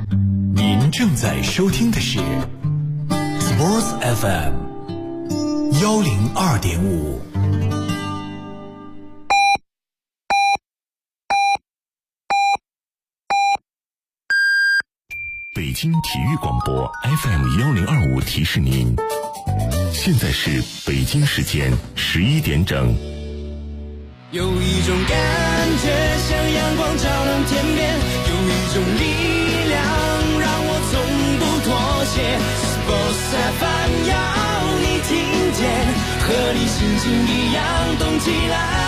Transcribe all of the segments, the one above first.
您正在收听的是 Sports FM 102.5。北京体育广播 FM 1025提示您，现在是北京时间11点整。 有一种感觉像阳光照亮天边，有一种力量让我从不妥协。Sports FM 要你听见，和你心情一样动起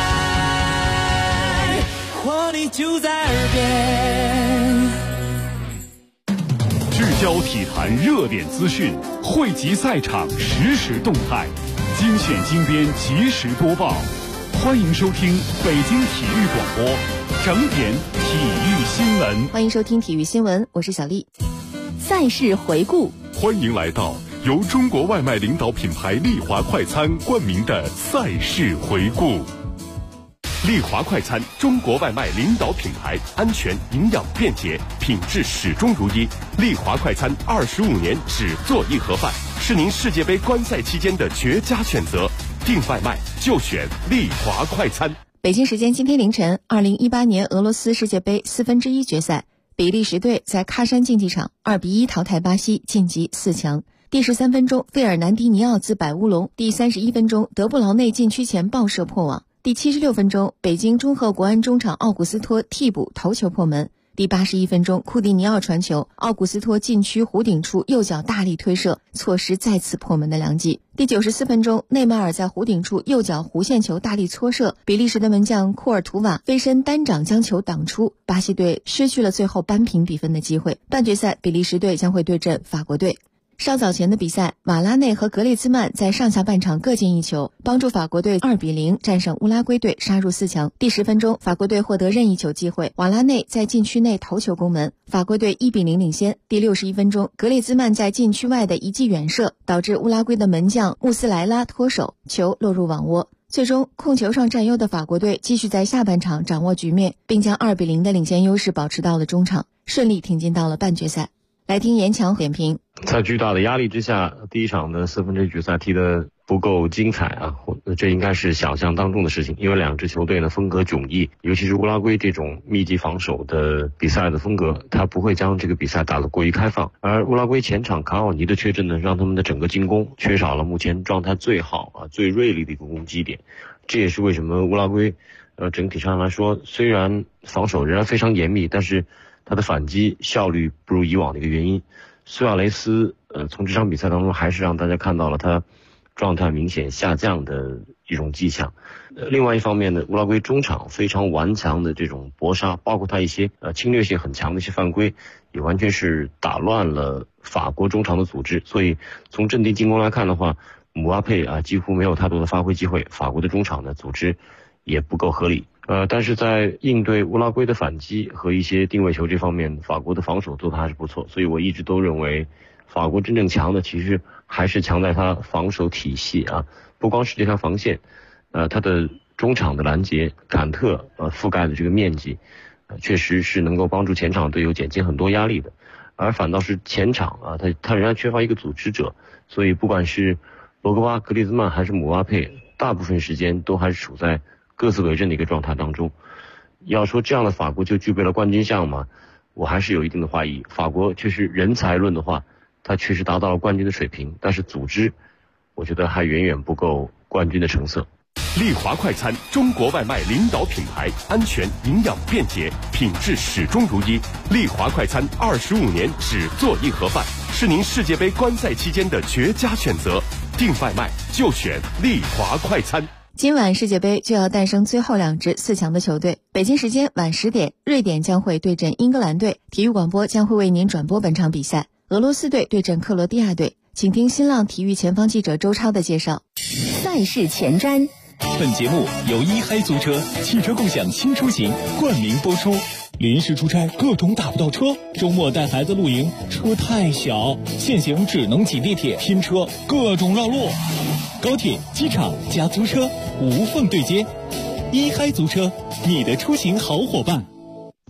来，活力就在耳边。 聚焦体坛热点资讯，汇集赛场实时动态，精选精编及时播报。欢迎收听北京体育广播整点体育新闻。 欢迎收听体育新闻，我是小丽。赛事回顾， 欢迎来到由中国外卖领导品牌丽华快餐冠名的赛事回顾。丽华快餐，中国外卖领导品牌，安全、营养、便捷，品质始终如一。丽华快餐25年只做一盒饭，是您世界杯观赛期间的绝佳选择。订外卖就选丽华快餐。 北京时间今天凌晨，2018年俄罗斯世界杯1/4决赛，比利时队在喀山竞技场2-1淘汰巴西，晋级4强。第13分钟，费尔南迪尼奥兹摆乌龙；第31分钟，德布劳内禁区前爆射破网；第76分钟，北京中赫国安中场奥古斯托替补头球破门；第81分钟，库蒂尼奥传球，奥古斯托禁区弧顶处右脚大力推射，错失再次破门的良机。第94分钟，内马尔在弧顶处右脚弧线球大力搓射，比利时的门将库尔图瓦飞身单掌将球挡出，巴西队失去了最后扳平比分的机会。半决赛，比利时队将会对阵法国队。稍早前的比赛，瓦拉内和格列兹曼在上下半场各进一球，帮助法国队2-0战胜乌拉圭队，杀入4强。第10分钟，法国队获得任意球机会，瓦拉内在禁区内头球攻门，法国队1-0领先。第61分钟，格列兹曼在禁区外的一记远射，导致乌拉圭的门将穆斯莱拉脱手，球落入网窝。最终，控球上占优的法国队继续在下半场掌握局面，并将2-0的领先优势保持到了中场，顺利挺进到了半决赛。来听严强点评。 在巨大的压力之下，第一场的4分之一决赛踢得不够精彩啊，这应该是想象当中的事情，因为两支球队呢风格迥异，尤其是乌拉圭这种密集防守的比赛的风格，他不会将这个比赛打得过于开放，而乌拉圭前场卡奥尼的缺阵呢，让他们的整个进攻缺少了目前状态最好最锐利的一个攻击点，这也是为什么乌拉圭整体上来说，虽然防守仍然非常严密，但是他的反击效率不如以往的一个原因。苏亚雷斯从这场比赛当中还是让大家看到了他状态明显下降的一种迹象。另外一方面呢，乌拉圭中场非常顽强的这种搏杀，包括他一些侵略性很强的一些犯规，也完全是打乱了法国中场的组织。所以从阵地进攻来看的话，姆巴佩几乎没有太多的发挥机会，法国的中场的组织也不够合理。但是在应对乌拉圭的反击和一些定位球这方面，法国的防守做得还是不错，所以我一直都认为法国真正强的其实还是强在他防守体系不光是这条防线，他的中场的拦截、坎特覆盖的这个面积，确实是能够帮助前场队友减轻很多压力的，而反倒是前场他仍然缺乏一个组织者，所以不管是罗格巴、格列兹曼还是姆巴佩，大部分时间都还是处在各自为政的一个状态当中。要说这样的法国就具备了冠军相吗？我还是有一定的怀疑。法国确实人才论的话，他确实达到了冠军的水平，但是组织我觉得还远远不够冠军的成色。 丽华快餐，中国外卖领导品牌，安全、营养、便捷，品质始终如一。丽华快餐25年只做一盒饭，是您世界杯观赛期间的绝佳选择。订外卖就选丽华快餐。 今晚世界杯就要诞生最后2支4强的球队。北京时间晚10点，瑞典将会对阵英格兰队，体育广播将会为您转播本场比赛。俄罗斯队对阵克罗地亚队，请听新浪体育前方记者周超的介绍。 赛事前瞻。 本节目由一嗨租车汽车共享新出行冠名播出。临时出差各种打不到车，周末带孩子露营车太小，现行只能挤地铁拼车，各种绕路。高铁、机场加租车无缝对接，一嗨租车，你的出行好伙伴。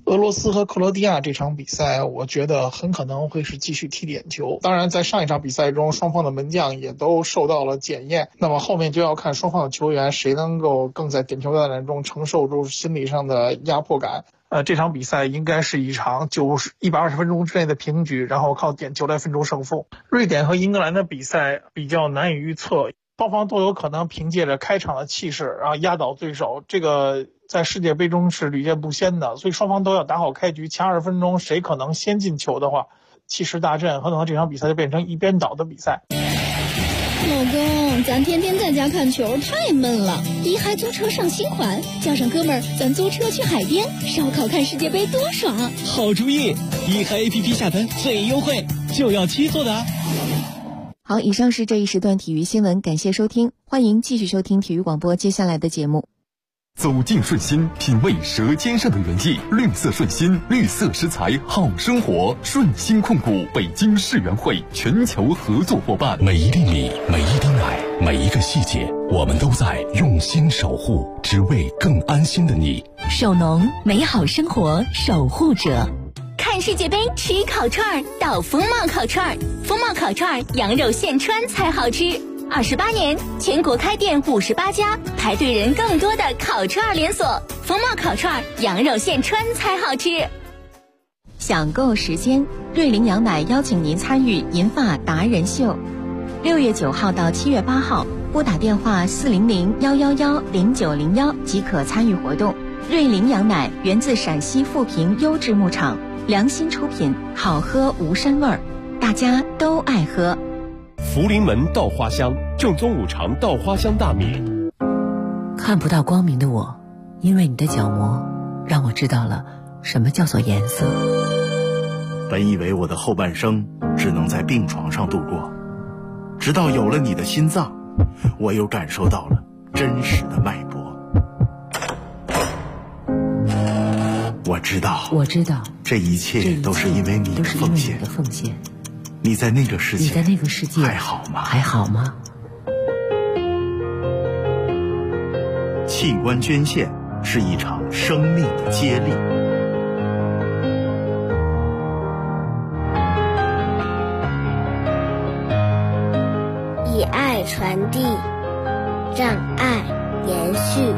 俄罗斯和克罗地亚这场比赛，我觉得很可能会是继续踢点球。当然，在上一场比赛中，双方的门将也都受到了检验。那么后面就要看双方的球员谁能够更在点球大战中承受住心理上的压迫感。这场比赛应该是一场120分钟之内的平局，然后靠点球来分出胜负。瑞典和英格兰的比赛比较难以预测，双方都有可能凭借着开场的气势，然后压倒对手。这个在世界杯中是屡见不鲜的，所以双方都要打好开局。前20分钟谁可能先进球的话，气势大振，很可能这场比赛就变成一边倒的比赛。 老公，咱天天在家看球太闷了，一嗨租车上新款，叫上哥们儿，咱租车去海边烧烤看世界杯多爽！ 好主意，一嗨 APP 下单最优惠，就要7做的啊！ 好，以上是这一时段体育新闻，感谢收听，欢迎继续收听体育广播接下来的节目。 走进顺心，品味舌尖上的原意。绿色顺心，绿色食材好生活。顺心控股北京世园会全球合作伙伴。 每一粒米，每一滴奶，每一个细节，我们都在用心守护，只为更安心的你。 守农，美好生活守护者。看世界杯吃烤串到风貌烤串，风貌烤串羊肉现穿才好吃。28年，全国开店58家，排队人更多的烤串连锁。风貌烤串，羊肉现穿才好吃。 享购时间，瑞麟羊奶邀请您参与银发达人秀，6月9号到7月8号，拨打电话400-111-0901即可参与活动。瑞麟羊奶源自陕西富平优质牧场，良心出品，好喝无膻味儿，大家都爱喝。 福临门稻花香，正宗五常稻花香大米。 看不到光明的我，因为你的角膜，让我知道了什么叫做颜色。 本以为我的后半生只能在病床上度过，直到有了你的心脏，我又感受到了真实的脉搏。我知道，这一切都是因为你的奉献。你在那个世界还好吗？器官捐献是一场生命的接力。 以爱传递，让爱延续。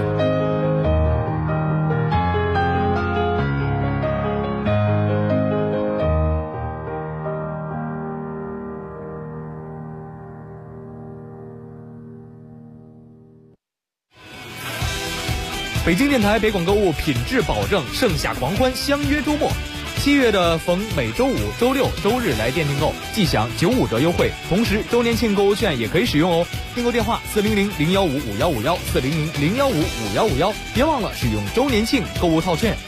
北京电台北广购物品质保证，盛夏狂欢，相约周末。7月的逢每周五、周六、周日来店订购，即享95折优惠，同时周年庆购物券也可以使用哦。订购电话400-015-5151，400-015-5151，别忘了使用周年庆购物套券。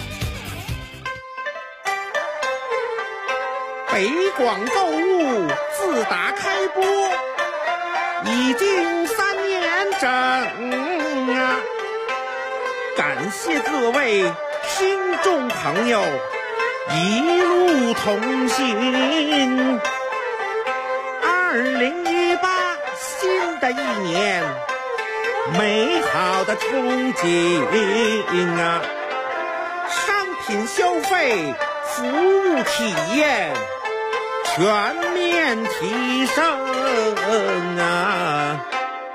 北广购物自打开播已经3年整啊！感谢各位听众朋友一路同行。2018新的一年，美好的憧憬啊！商品消费、服务体验全面提升啊！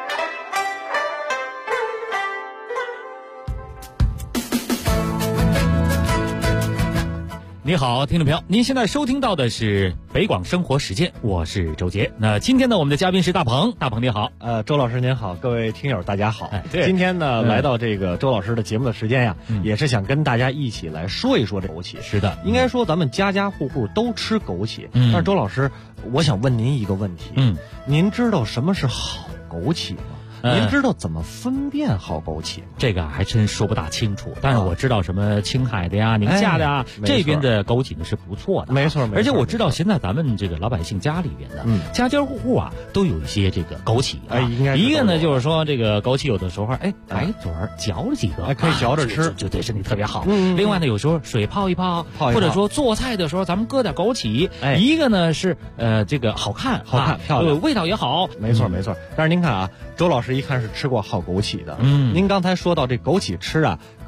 你好，听众朋友，您现在收听到的是北广生活实践，我是周杰。那今天呢，我们的嘉宾是大鹏。大鹏你好。 周老师您好，各位听友大家好。今天呢，来到这个周老师的节目的时间呀，也是想跟大家一起来说一说这枸杞。 是的， 应该说咱们家家户户都吃枸杞。但是周老师，我想问您一个问题。您知道什么是好枸杞吗？您知道怎么分辨好枸杞吗？ 这个还真说不大清楚，但是我知道什么青海的呀、宁夏的呀，这边的枸杞呢是不错的， 没错。 而且我知道现在咱们这个老百姓家里边的，家家户户啊都有一些这个枸杞啊。 应该一个呢就是说这个枸杞有的时候白嘴嚼了几个， 可以嚼着吃， 就对身体特别好。另外呢，有时候水泡一泡，或者说做菜的时候咱们搁点枸杞。一个呢是这个好看漂亮，味道也好。 没错。但是您看啊，周老师一看是吃过好枸杞的。您刚才说到这枸杞吃啊，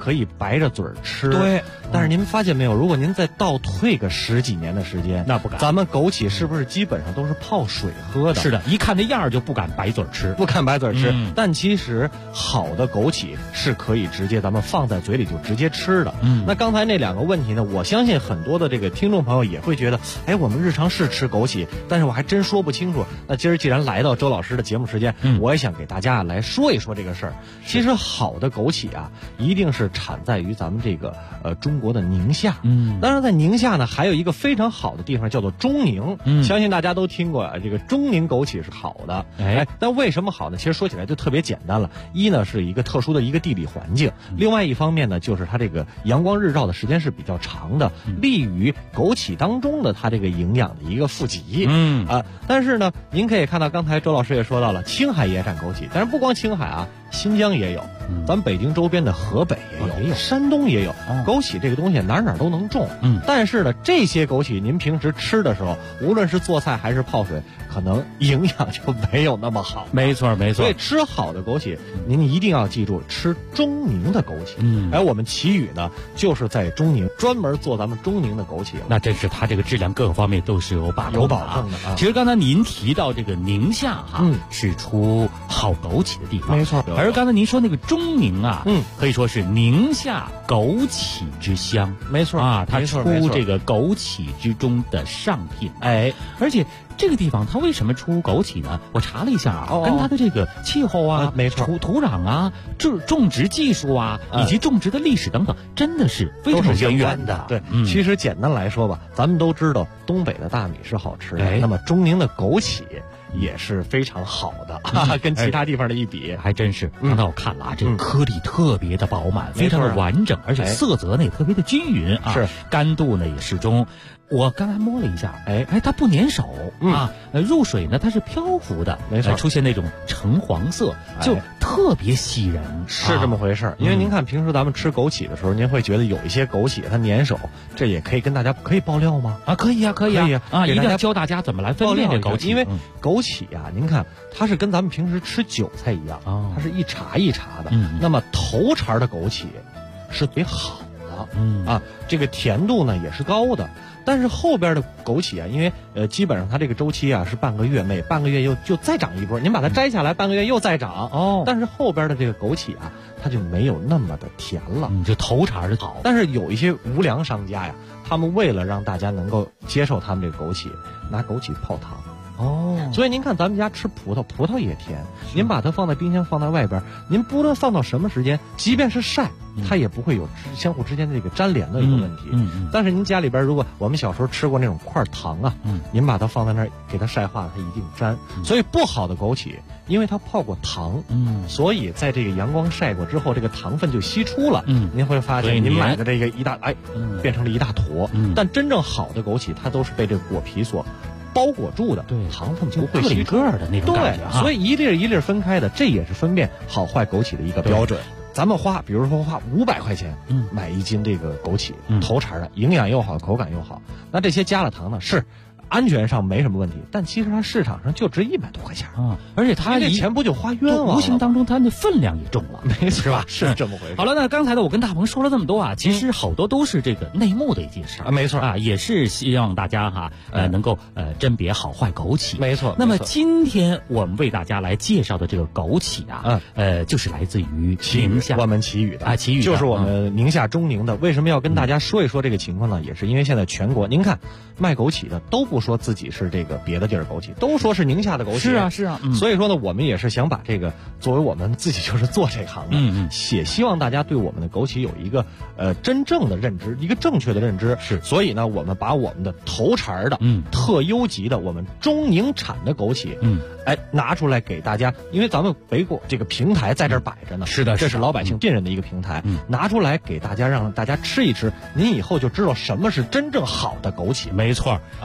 可以白着嘴吃。 对， 但是您发现没有，如果您再倒退个10几年的时间， 那不敢。 咱们枸杞是不是基本上都是泡水喝的？ 是的，一看这样就不敢白嘴吃， 不敢白嘴吃。但其实好的枸杞是可以直接咱们放在嘴里就直接吃的。那刚才那2个问题呢，我相信很多的这个听众朋友也会觉得，哎，我们日常是吃枸杞，但是我还真说不清楚。那今儿既然来到周老师的节目时间，我也想给大家来说一说这个事儿。其实好的枸杞啊，一定是产在于咱们这个中国的宁夏。当然在宁夏呢，还有一个非常好的地方叫做中宁。相信大家都听过这个中宁枸杞是好的。但为什么好呢？其实说起来就特别简单了。一呢是一个特殊的一个地理环境，另外一方面呢就是它这个阳光日照的时间是比较长的，利于枸杞当中的它这个营养的一个富集。但是呢，您可以看到刚才周老师也说到了，青海也产枸杞，但是不光青海啊，新疆也有，咱们北京周边的河北也有，山东也有。枸杞这个东西哪都能种。但是呢，这些枸杞您平时吃的时候，无论是做菜还是泡水，可能营养就没有那么好。 没错。 所以吃好的枸杞，您一定要记住吃中宁的枸杞。我们奇宇呢，就是在中宁专门做咱们中宁的枸杞。 那真是它这个质量各个方面都是有保证的啊。其实刚才您提到这个宁夏是出好枸杞的地方， 没错。 而刚才您说那个中宁啊，可以说是宁夏枸杞之乡， 没错啊，它出这个枸杞之中的上品。而且这个地方它为什么出枸杞呢？我查了一下啊，跟它的这个气候啊， 没错， 土壤啊，种植技术啊，以及种植的历史等等，真的是非常渊源的。 对，其实简单来说吧，咱们都知道东北的大米是好吃的，那么中宁的枸杞也是非常好的，跟其他地方的一比， 还真是。刚才我看了啊，这个颗粒特别的饱满，非常的完整，而且色泽呢也特别的均匀啊， 是干度呢也适中。我刚才摸了一下，它不粘手啊，入水呢它是漂浮的， 没错， 出现那种橙黄色，就特别吸人， 是这么回事。因为您看平时咱们吃枸杞的时候，您会觉得有一些枸杞它粘手，这也可以跟大家可以爆料吗？ 可以啊，一定要教大家怎么来分辨这枸杞。 因为枸杞啊，您看它是跟咱们平时吃韭菜一样，它是一茬一茬的。那么头茬的枸杞是最好的，这个甜度呢也是高的。但是后边的枸杞啊，因为基本上它这个周期啊是半个月，每半个月就再长一波，您把它摘下来，半个月又再长。但是后边的这个枸杞啊，它就没有那么的甜了， 就头茬是好。 但是有一些无良商家呀，他们为了让大家能够接受他们这个枸杞，拿枸杞泡糖。所以您看咱们家吃葡萄也甜，您把它放在冰箱放在外边，您不论放到什么时间，即便是晒，它也不会有相互之间的这个粘连的一个问题。但是您家里边如果我们小时候吃过那种块糖啊，您把它放在那儿给它晒化了，它一定粘。所以不好的枸杞，因为它泡过糖，所以在这个阳光晒过之后，这个糖分就析出了。您会发现您买的这个变成了一大坨。但真正好的枸杞，它都是被这个果皮所包裹住的，糖分不会吸个的那种感觉， 所以一粒一粒分开的，这也是分辨好坏枸杞的一个标准。咱们比如说花500块钱买1斤这个枸杞，头茬的，营养又好，口感又好，那这些加了糖呢，是安全上没什么问题，但其实它市场上就值100多块钱而且它这钱不就花冤枉了？ 无形当中它那分量也重了， 没错， 是吧？ 是这么回事。 好了，那刚才呢，我跟大鹏说了这么多啊，其实好多都是这个内幕的一件事没错也是希望大家能够甄别好坏枸杞， 没错。 那么今天我们为大家来介绍的这个枸杞啊，就是来自于宁夏， 我们奇宇的奇宇就是我们宁夏中宁的。为什么要跟大家说一说这个情况呢？也是因为现在全国您看卖枸杞的都不说自己是这个别的地儿枸杞，都说是宁夏的枸杞。 是啊。 所以说呢，我们也是想把这个作为我们自己就是做这行的，也希望大家对我们的枸杞有一个真正的认知，一个正确的认知。 是， 所以呢，我们把我们的头茬的特优级的我们中宁产的枸杞拿出来给大家，因为咱们北果这个平台在这儿摆着呢， 是的， 这是老百姓信任的一个平台，拿出来给大家，让大家吃一吃，您以后就知道什么是真正好的枸杞。 没错，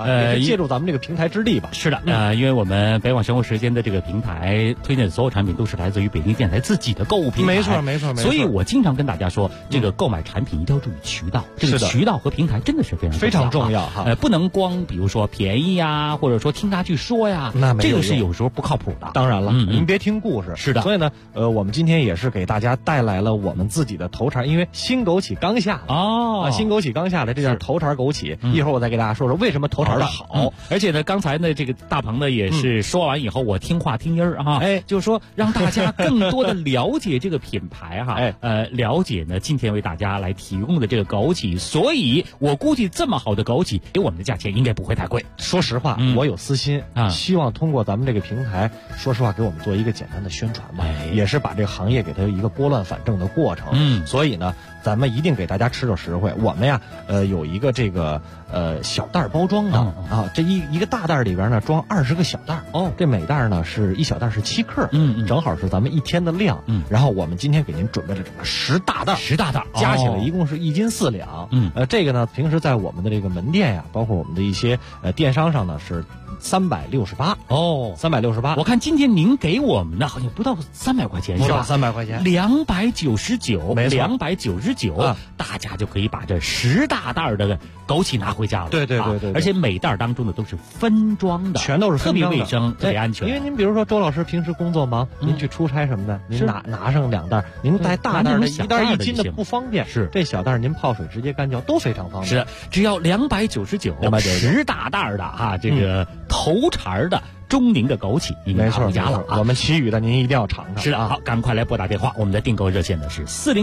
借助咱们这个平台之力吧。 是的，因为我们北网生活时间的这个平台推荐的所有产品都是来自于北京电台自己的购物平台， 没错没错没错。 所以我经常跟大家说，这个购买产品一定要注意渠道，这个渠道和平台真的是非常重要哈。不能光比如说便宜呀，或者说听他去说呀， 那这个是有时候不靠谱的。 当然了，您别听故事。 是的， 所以呢，我们今天也是给大家带来了我们自己的头茬，因为新枸杞刚下新枸杞刚下来，这叫头茬枸杞。一会儿我再给大家说说为什么头茬的好。 而且呢，刚才呢，这个大鹏呢也是说完以后，我听话听音儿哈，就是说让大家更多的了解这个品牌哈，了解呢今天为大家来提供的这个枸杞，所以我估计这么好的枸杞，给我们的价钱应该不会太贵。 说实话，我有私心希望通过咱们这个平台，说实话给我们做一个简单的宣传吧，也是把这个行业给它一个拨乱反正的过程。所以呢，咱们一定给大家吃着实惠。我们呀，有一个这个小袋包装的这一个大袋里边呢装20个小袋这每袋呢是一小袋是7克，正好是咱们一天的量。然后我们今天给您准备了整个10大袋加起来一共是1斤4两。这个呢平时在我们的这个门店呀，包括我们的一些电商上呢是368 368。 我看今天您给我们的好像不到300块钱， 不到300块钱 ，299， 没错 299，大家就可以把这10大袋的枸杞拿回家了。 对， 而且每袋当中的都是分装的， 全都是分装的， 特别卫生，特别安全。 因为您比如说周老师平时工作忙，您去出差什么的，您拿上2袋，您带大袋的1袋1斤的不方便， 是这小袋您泡水直接干嚼都非常方便。 是，只要299，10大袋的这个头茬的中宁的枸杞，你们拿回家了我们其余的您一定要尝尝。 是的，好，赶快来拨打电话，我们的订购热线呢是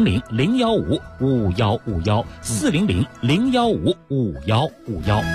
400-015-5151，400-015-5151。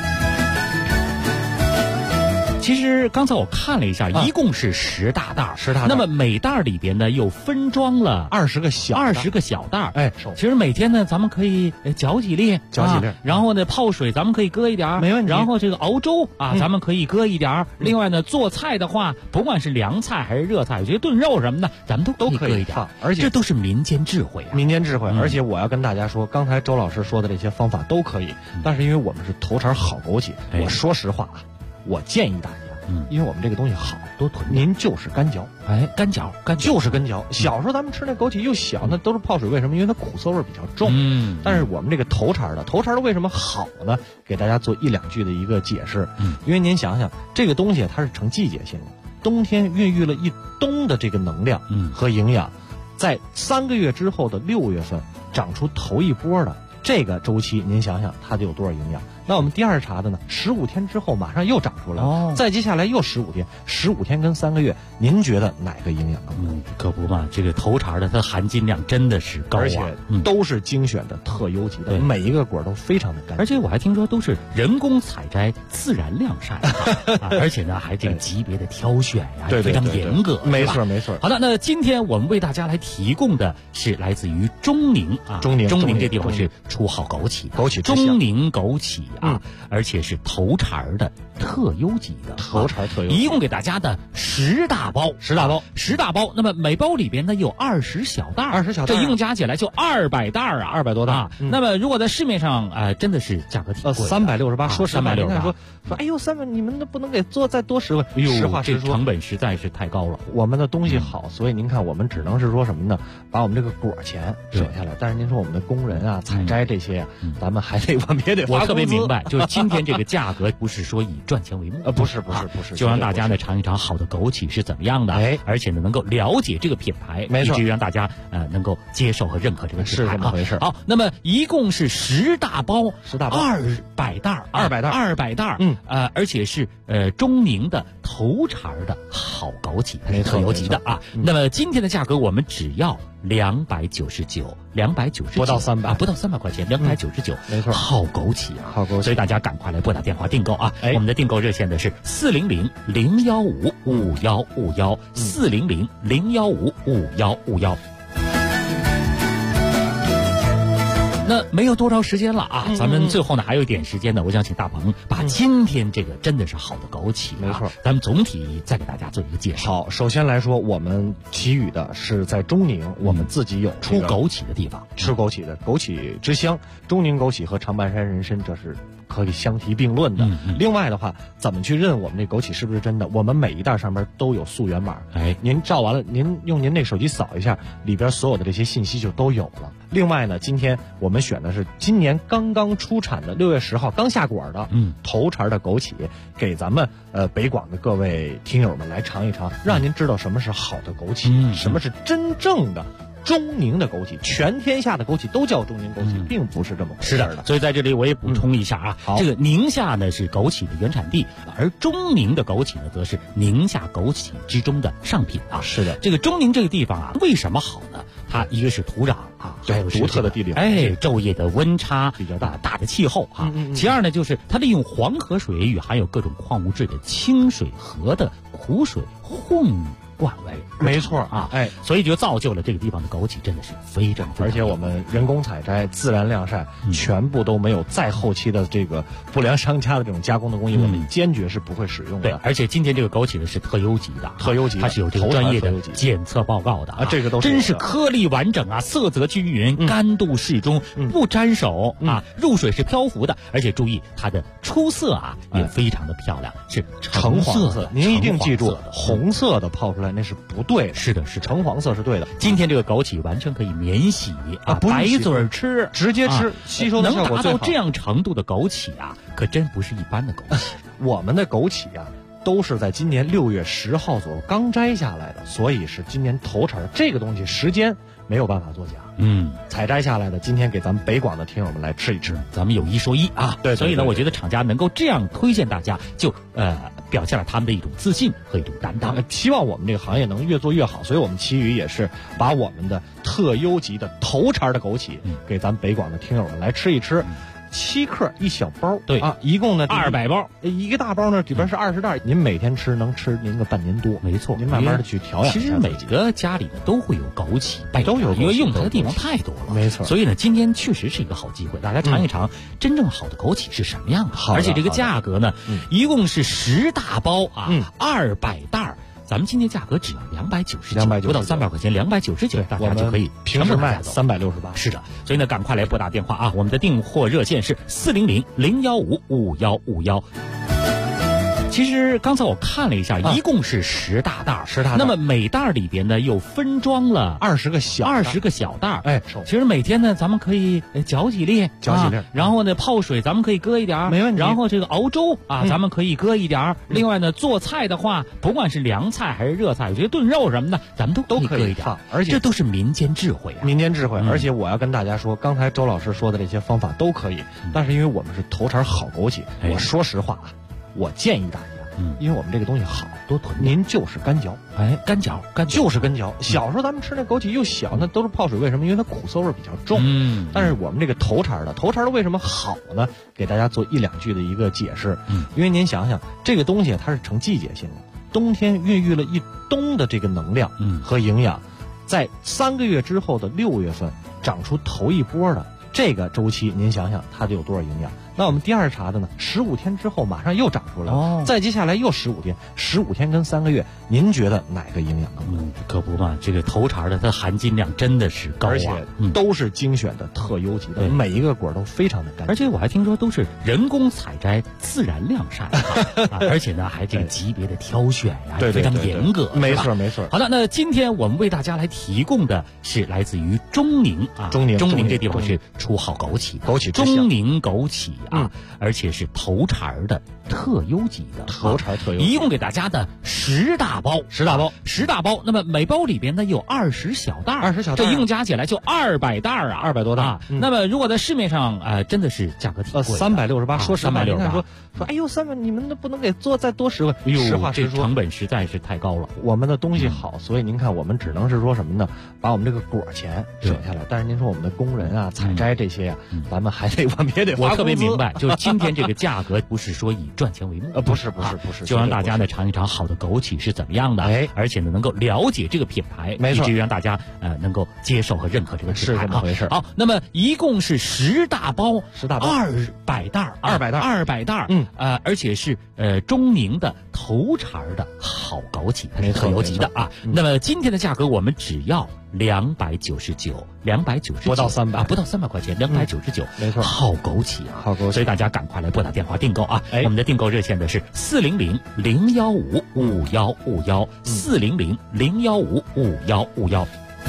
其实刚才我看了一下，一共是10大袋，10大袋。那么每袋里边呢又分装了 20个小袋。其实每天呢咱们可以搅几粒，然后呢泡水咱们可以搁一点， 没问题。 然后这个熬粥咱们可以搁一点。另外呢做菜的话，不管是凉菜还是热菜，我觉得炖肉什么的咱们都可以搁一点。 而且这都是民间智慧啊， 而且我要跟大家说，刚才周老师说的这些方法都可以，但是因为我们是头茬好枸杞，我说实话我建议大家，因为我们这个东西好，多囤，您就是干嚼， 干嚼， 就是干嚼。小时候咱们吃那枸杞又小，那都是泡水，为什么？因为它苦涩味比较重。但是我们这个头茬的为什么好呢？给大家做1、2句的一个解释。因为您想想，这个东西它是成季节性的，冬天孕育了一冬的这个能量和营养，在3个月之后的6月份长出头一波的这个周期，您想想它得有多少营养？那我们第2茬的呢，15天之后马上又长出来了，再接下来又15天，15天跟3个月，您觉得哪个营养更高？ 可不嘛，这个头茬的它含金量真的是高， 而且都是精选的特优级的，每一个果都非常的干净。 而且我还听说都是人工采摘、自然晾晒，而且呢还这个级别的挑选呀，非常严格。 没错。 好的，那今天我们为大家来提供的是来自于中宁中宁这地方是出好枸杞的，中宁枸杞。而且是头茬的特优级的，一共给大家的10大包，那么每包里边呢有20小袋，这一共加起来就200袋 ，200多袋。 那么如果在市面上真的是价格挺贵 ，368，说实话，您看说， 哎呦，300，你们不能给做再多10块？ 实话实说，成本实在是太高了。 我们的东西好，所以您看，我们只能是说什么呢？把我们这个果钱省下来，但是您说我们的工人采摘这些，咱们还得我们也得花工资。 我特别明白，就是今天这个价格不是说以赚钱为目的， 不是， 就让大家呢尝一尝好的枸杞是怎么样的，而且呢能够了解这个品牌，以至于让大家能够接受和认可这个品牌， 是这么回事。 好，那么一共是10大包，200袋，200袋，而且是中宁的头茬的好枸杞，它是特优级的啊。那么今天的价格我们只要299， 不到 300块钱，299， 没错， 好枸杞啊， 好枸杞， 所以大家赶快来拨打电话订购啊！我们的订购热线呢是400-015-5151，400-015-5151。那没有多少时间了啊，咱们最后呢还有一点时间呢，我想请大鹏把今天这个真的是好的枸杞， 没错， 咱们总体再给大家做一个介绍。 好，首先来说，我们奇宇的是在中宁，我们自己有出枸杞的地方， 吃枸杞的枸杞之乡，中宁枸杞和长白山人参，这是可以相提并论的。另外的话，怎么去认我们这枸杞是不是真的？我们每一袋上面都有溯源码，您照完了，您用您那手机扫一下，里边所有的这些信息就都有了。另外呢，今天我们选的是今年刚刚出产的6月10号刚下果的头茬的枸杞，给咱们北广的各位听友们来尝一尝，让您知道什么是好的枸杞，什么是真正的中宁的枸杞。全天下的枸杞都叫中宁枸杞，并不是这么回事的。 所以在这里我也补充一下啊，这个宁夏呢是枸杞的原产地，而中宁的枸杞呢则是宁夏枸杞之中的上品啊。 是的， 这个中宁这个地方啊，为什么好呢？它一个是土壤啊，还有独特的地理昼夜的温差比较大的气候啊。其二呢，就是它利用黄河水与含有各种矿物质的清水河的苦水混灌为没错啊，所以就造就了这个地方的枸杞真的是非常， 而且我们人工采摘、自然晾晒，全部都没有再后期的这个不良商家的这种加工的工艺，我们坚决是不会使用的。 对，而且今天这个枸杞呢是特优级的，它是有这个专业的检测报告的啊， 这个都是真是颗粒完整啊，色泽均匀，干度适中，不沾手啊，入水是漂浮的，而且注意它的出色啊也非常的漂亮，是橙黄色。 您一定记住，红色的泡出来那是不对的， 是的， 橙黄色是对的。 今天这个枸杞完全可以免洗啊，白嘴吃， 直接吃，吸收的效果最好。 能达到这样程度的枸杞啊，可真不是一般的枸杞。 我们的枸杞啊，都是在今年6月10号左右刚摘下来的，所以是今年头茬。这个东西时间没有办法作假，采摘下来的，今天给咱们北广的听友们来吃一吃， 咱们有一说一啊。 对， 所以呢，我觉得厂家能够这样推荐大家，就表现了他们的一种自信和一种担当。 希望我们这个行业能越做越好，所以我们奇宇也是把我们的特优级的头茬的枸杞给咱们北广的听友们来吃一吃。7克一小包， 对啊，一共呢 200包， 一个大包呢里边是20袋，您每天吃能吃您个半年多， 没错。 您慢慢的去调养。 其实每个家里呢都会有枸杞， 都有， 因为用它的地方太多了， 没错。 所以呢，今天确实是一个好机会，大家尝一尝真正好的枸杞是什么样的。而且这个价格呢，一共是10大包啊，200袋。咱们今天价格只要299，不到300块钱，299，大家就可以平时卖368。 是的，所以呢，赶快来拨打电话啊！我们的订货热线是400-015-5151。其实刚才我看了一下，一共是10大袋，10大袋。那么每袋里边呢，又分装了 20个小袋。其实每天呢，咱们可以搅几粒，然后呢，泡水咱们可以搁一点， 没问题。 然后这个熬粥啊，咱们可以搁一点。另外呢，做菜的话，不管是凉菜还是热菜，我觉得炖肉什么的，咱们都可以搁一点。 而且这都是民间智慧啊， 而且我要跟大家说，刚才周老师说的这些方法都可以，但是因为我们是头茬好枸杞，我说实话啊，我建议大家。因为我们这个东西好，多囤，您就是干嚼， 干嚼， 就是干嚼。小时候咱们吃那枸杞又小，那都是泡水，为什么？因为它苦涩味比较重。但是我们这个头茬的为什么好呢？给大家做1-2句的一个解释。因为您想想，这个东西它是成季节性的，冬天孕育了一冬的这个能量和营养，在3个月之后的6月份长出头一波的这个周期，您想想它得有多少营养？那我们第二茬的呢，15天之后马上又长出来了，再接下来又15天，15天跟3个月，您觉得哪个营养更多？ 可不嘛，这个头茬的它含金量真的是高啊， 而且都是精选的特优级的，每一个果都非常的干净。 而且我还听说都是人工采摘、自然晾晒，而且呢还这个级别的挑选呀，非常严格。 没错。 好的，那今天我们为大家来提供的是来自于中宁啊，中宁这地方是出好枸杞的，中宁枸杞。而且是头茬的特优级的，一共给大家的10大包。那么每包里边呢有20小袋，这一共加起来就200袋啊 ，200多袋。 那么如果在市面上真的是价格挺贵 ，368。说实话 ，368。 说，哎呦，300，你们不能给再多10块。实话实说， 这成本实在是太高了。 我们的东西好，所以您看，我们只能是说什么呢？把我们这个果钱省下来。但是您说我们的工人啊、采摘这些呀，咱们我们也得花工资。 我特别明白，就今天这个价格不是说以赚钱为目的， 不是， 就让大家呢尝一尝好的枸杞是怎么样的，而且呢能够了解这个品牌，以至于让大家能够接受和认可这个品牌。 是这么回事。 好，那么一共是10大包，200袋，200袋，而且是中宁的头茬的好枸杞，它是特优级的啊。那么今天的价格我们只要299， 不到300 啊，不到300块钱，299， 没错， 好枸杞啊， 好枸杞， 所以大家赶快来拨打电话订购啊！我们的订购热线的是400-015-5151，400-015-5151。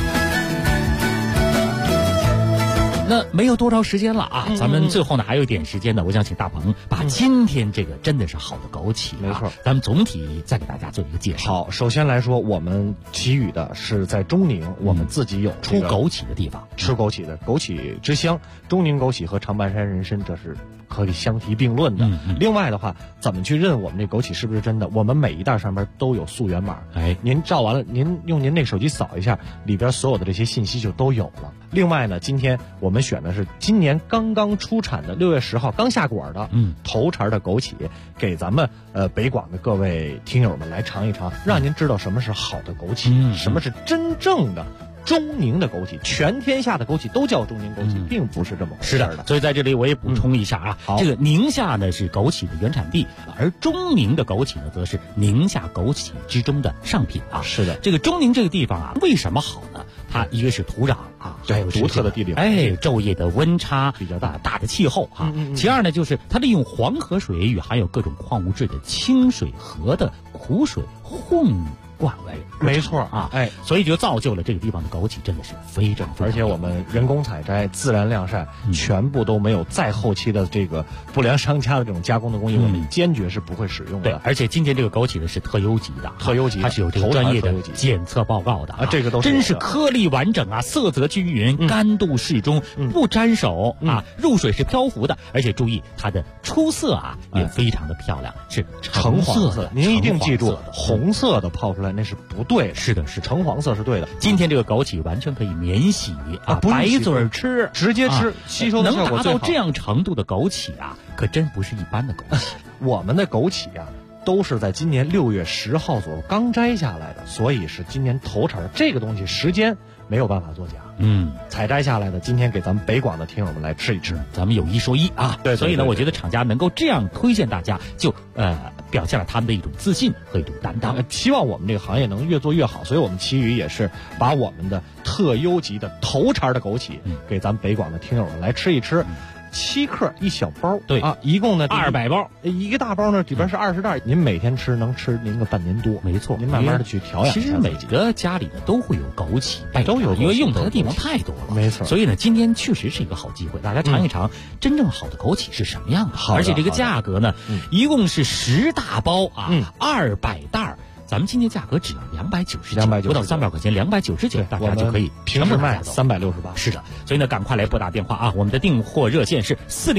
那没有多少时间了啊，咱们最后呢还有一点时间呢，我想请大鹏把今天这个真的是好的枸杞， 没错， 咱们总体再给大家做一个介绍。 好，首先来说，我们给予的是在中宁，我们自己有出枸杞的地方， 吃枸杞的枸杞之乡，中宁枸杞和长白山人参，这是可以相提并论的。另外的话，怎么去认我们这枸杞是不是真的？我们每一袋上面都有溯源码，您照完了，您用您那手机扫一下，里边所有的这些信息就都有了。另外呢，今天我们选的是今年刚刚出产的6月10号刚下果的头茬的枸杞，给咱们北广的各位听友们来尝一尝，让您知道什么是好的枸杞，什么是真正的中宁的枸杞。全天下的枸杞都叫中宁枸杞，并不是这么回事的。 所以在这里我也补充一下啊，这个宁夏呢是枸杞的原产地，而中宁的枸杞呢则是宁夏枸杞之中的上品啊。 是的， 这个中宁这个地方啊，为什么好呢？它一个是土壤啊，还有独特的地理， 昼夜的温差比较大的气候啊。其二呢，就是它利用黄河水与含有各种矿物质的清水河的苦水混灌为， 没错啊，所以就造就了这个地方的枸杞真的是非常， 而且我们人工采摘、自然晾晒，全部都没有再后期的这个不良商家的这种加工的工艺，我们坚决是不会使用的。 对，而且今天这个枸杞呢是特优级的，它是有这个专业的检测报告的啊，这个都是真是颗粒完整啊，色泽均匀，干度适中，不沾手啊，入水是漂浮的，而且注意它的出色啊也非常的漂亮，是橙黄色。 您一定记住，红色的泡出来那是不对的， 是的， 橙黄色是对的。 今天这个枸杞完全可以免洗啊，白嘴吃， 直接吃，吸收的效果能达到这样程度的枸杞啊，可真不是一般的枸杞。 我们的枸杞啊，都是在今年6月10号左右刚摘下来的，所以是今年头茬。这个东西时间没有办法作假，采摘下来的，今天给咱们北广的听友们来吃一吃， 咱们有一说一啊。 对， 所以呢，我觉得厂家能够这样推荐大家，就表现了他们的一种自信和一种担当。 希望我们这个行业能越做越好，所以我们奇宇也是把我们的特优级的头茬的枸杞，给咱们北广的听友们来吃一吃。7克一小包， 对啊，一共呢 200包， 一个大包呢里边是20袋，您每天吃能吃您个半年多， 没错， 您慢慢的去调养。 其实每个家里呢都会有枸杞， 都有， 因为用它的地方太多了， 没错。 所以呢，今天确实是一个好机会，大家尝一尝真正好的枸杞是什么样的，而且这个价格呢，一共是10大包啊，200袋。咱们今天价格只要299，不到300块钱，299，大家就可以平时卖368。 是的，所以呢，赶快来拨打电话啊！我们的订货热线是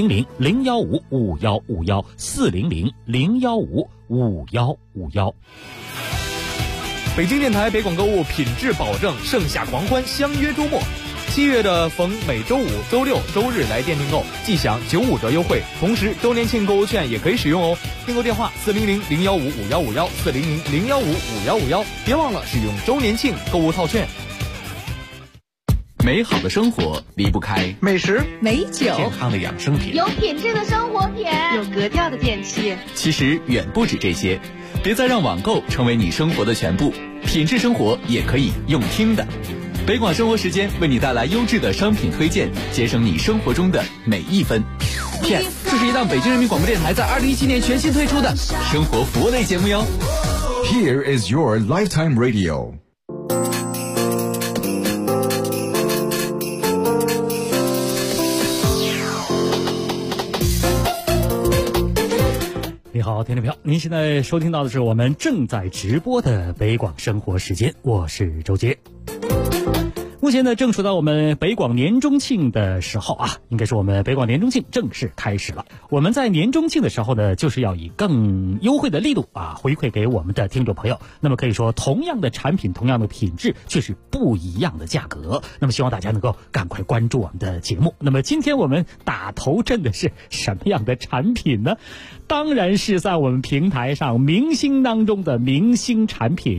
400-015-5151，400-015-5151。 北京电台北广购物品质保证，盛夏狂欢，相约周末。7月的逢每周五、周六、周日来电订购，即享95折优惠，同时周年庆购物券也可以使用哦。订购电话400-015-5151，400-015-5151，别忘了使用周年庆购物套券。 美好的生活离不开美食、 美酒、 健康的养生品， 有品质的生活品， 有格调的电器。 其实远不止这些，别再让网购成为你生活的全部，品质生活也可以用听的。北广生活时间为你带来优质的商品推荐，节省你生活中的每一分。Yes， 这是一档北京人民广播电台在2017年全新推出的生活服务类节目哟。 Here is your lifetime radio。 你好，听众朋友，您现在收听到的是我们正在直播的北广生活时间，我是周杰。目前呢，正处到我们北广年中庆的时候啊，应该是我们北广年中庆正式开始了。我们在年中庆的时候呢，就是要以更优惠的力度啊，回馈给我们的听众朋友。那么可以说，同样的产品，同样的品质，却是不一样的价格。那么希望大家能够赶快关注我们的节目。那么今天我们打头阵的是什么样的产品呢？当然是在我们平台上明星当中的明星产品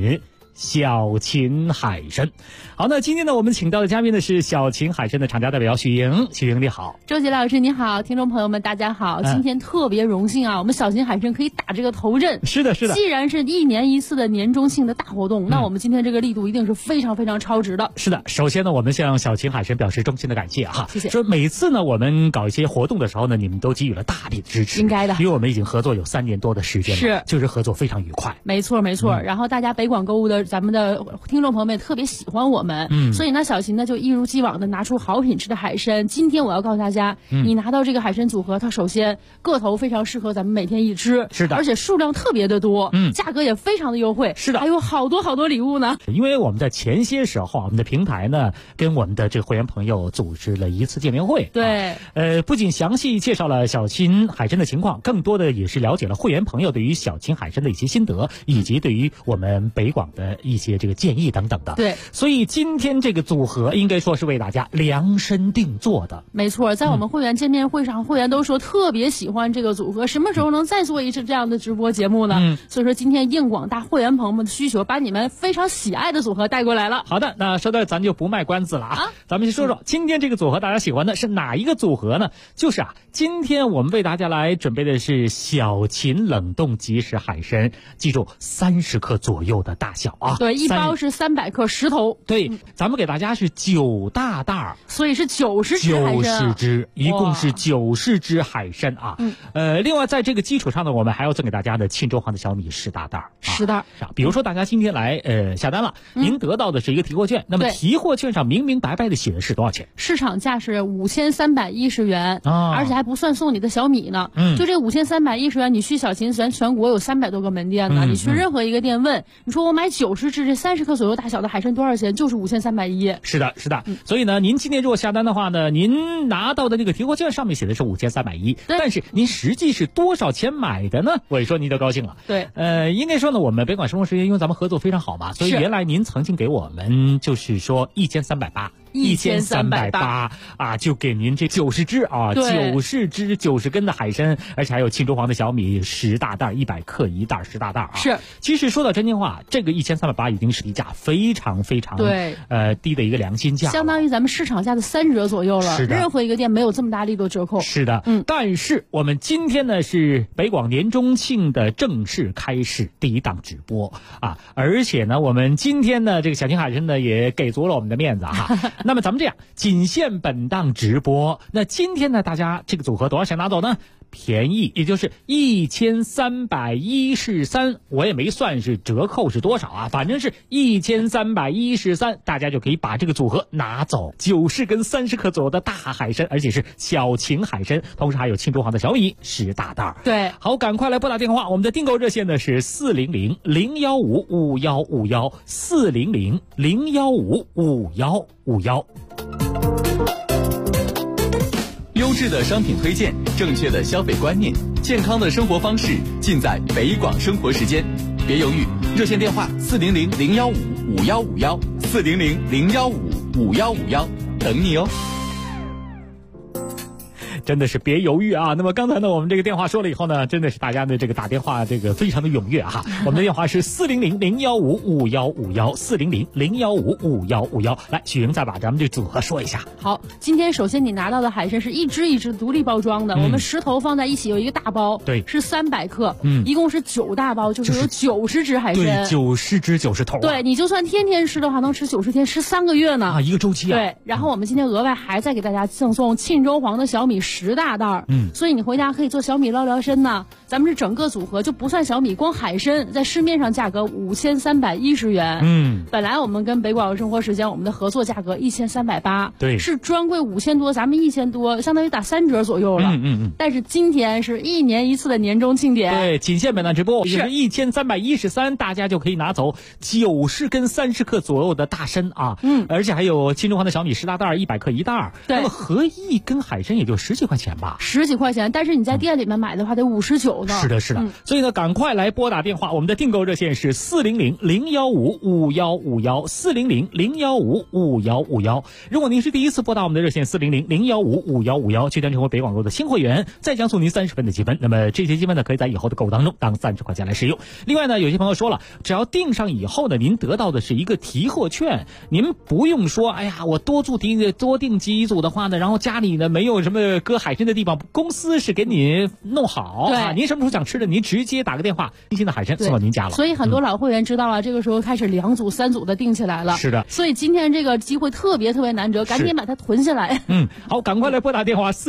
小秦海参。好，那今天呢，我们请到的嘉宾呢是小秦海参的厂家代表许莹。许莹你好。 周杰老师你好，听众朋友们大家好。今天特别荣幸啊，我们小秦海参可以打这个头阵。 是的，是的。 既然是1年1次的年终庆的大活动，那我们今天这个力度一定是非常非常超值的。 是的，首先呢，我们向小秦海参表示衷心的感谢哈。 谢谢。 说每次呢，我们搞一些活动的时候呢，你们都给予了大力的支持。 应该的。 因为我们已经合作有3年多的时间了， 是， 就是合作非常愉快。 没错，没错。然后大家北广购物的咱们的听众朋友们也特别喜欢我们，所以呢，小秦呢就一如既往的拿出好品质的海参。今天我要告诉大家，你拿到这个海参组合，它首先个头非常适合咱们每天一吃， 是的， 而且数量特别的多，价格也非常的优惠， 是的， 还有好多好多礼物呢。 因为我们在前些时候，我们的平台呢跟我们的这个会员朋友组织了一次见面会， 对， 不仅详细介绍了小秦海参的情况，更多的也是了解了会员朋友对于小秦海参的一些心得，以及对于我们北广的一些这个建议等等的。 对， 所以今天这个组合应该说是为大家量身定做的。 没错，在我们会员见面会上，会员都说特别喜欢这个组合，什么时候能再做一次这样的直播节目呢？所以说今天应广大会员朋友们的需求，把你们非常喜爱的组合带过来了。 好的，那说到咱就不卖关子了啊，咱们先说说今天这个组合大家喜欢的是哪一个组合呢？就是今天我们为大家来准备的是小秦冷冻即食海参，记住30克左右的大小啊。 对，一包是300克10头。 对，咱们给大家是9大袋， 所以是90只海参。 90只，一共是90只海参啊。另外在这个基础上呢，我们还要赠给大家的沁州行的小米10大袋。 10袋。 比如说大家今天来下单了，您得到的是一个提货券，那么提货券上明明白白的写的是多少钱？ 市场价是5310元，而且还不算送你的小米呢。就这5310元，你去小秦咱全国有300多个门店呢，你去任何一个店问，你说我买90只这30克左右大小的海参多少钱？就是5310。 是的，是的。所以呢，您今天如果下单的话呢，您拿到的那个提货券上面写的是5310，但是您实际是多少钱买的呢？我一说您就高兴了。 对， 应该说呢，我们北广生活时间因为咱们合作非常好嘛，所以原来您曾经给我们就是说1380啊，就给您这90只啊，90只90根的海参，而且还有沁州黄的小米10大袋，100克一袋10大袋啊。 是， 其实说到真心话，这个1380已经是低价非常非常低的一个良心价， 相当于咱们市场价的3折左右了。 是的， 任何一个店没有这么大力度折扣。 是的，但是我们今天呢是北广年中庆的正式开始第一档直播啊，而且呢我们今天呢这个小秦海参呢也给足了我们的面子哈。那么咱们这样，仅限本档直播。那今天呢，大家这个组合多少钱拿走呢？便宜，也就是1313，我也没算是折扣是多少啊，反正是1313，大家就可以把这个组合拿走，90根30克左右的大海参，而且是小秦海参，同时还有沁州行的小米10大袋。 对， 好，赶快来拨打电话，我们的订购热线呢是400-015-5151，400-015-5151。 优质的商品推荐，正确的消费观念，健康的生活方式，尽在北广生活时间。别犹豫，热线电话400-015-5151，400-015-5151，等你哦。 真的是别犹豫啊！那么刚才呢，我们这个电话说了以后呢，真的是大家的这个打电话这个非常的踊跃哈。我们的电话是400-015-5151，400-015-5151。来，许莹再把咱们这组合说一下。 好，今天首先你拿到的海参是一只一只独立包装的，我们10头放在一起有一个大包， 对， 是300克，一共是9大包，就是有90只海参， 对，90只90头。 对，你就算天天吃的话，能吃90天，吃3个月呢啊，一个周期啊。 对，然后我们今天额外还再给大家赠送沁州黄的小米10大袋，所以你回家可以做小米捞聊参呢。咱们是整个组合就不算小米，光海参在市面上价格5310元，本来我们跟北广生活时间我们的合作价格1380， 对， 是专柜5000多，咱们1000多，相当于打3折左右了。但是今天是1年1次的年终庆典， 对，仅限本档直播，是1313，大家就可以拿走90根30克左右的大参啊，而且还有沁州黄的小米10大袋，100克一袋， 对， 那么合一根海参也就19 几块钱吧 ，10几块钱，但是你在店里面买的话得59呢。 是的，是的。所以呢，赶快来拨打电话，我们的订购热线是400-015-5151，400-015-5151。如果您是第一次拨打我们的热线400-015-5151，确定成为北广购的新会员，再将送您30分的积分。那么这些积分呢，可以在以后的购物当中当30块钱来使用。另外呢，有些朋友说了，只要订上以后呢，您得到的是一个提货券，您不用说，哎呀，我多订几组的话呢，然后家里呢没有什么搁海参的地方，公司是给你弄好， 对， 您什么时候想吃的，您直接打个电话，新鲜的海参送到您家了。 所以很多老会员知道了，这个时候开始2组、3组的订起来了。 是的， 所以今天这个机会特别难得，赶紧把它囤下来。 好，赶快来拨打电话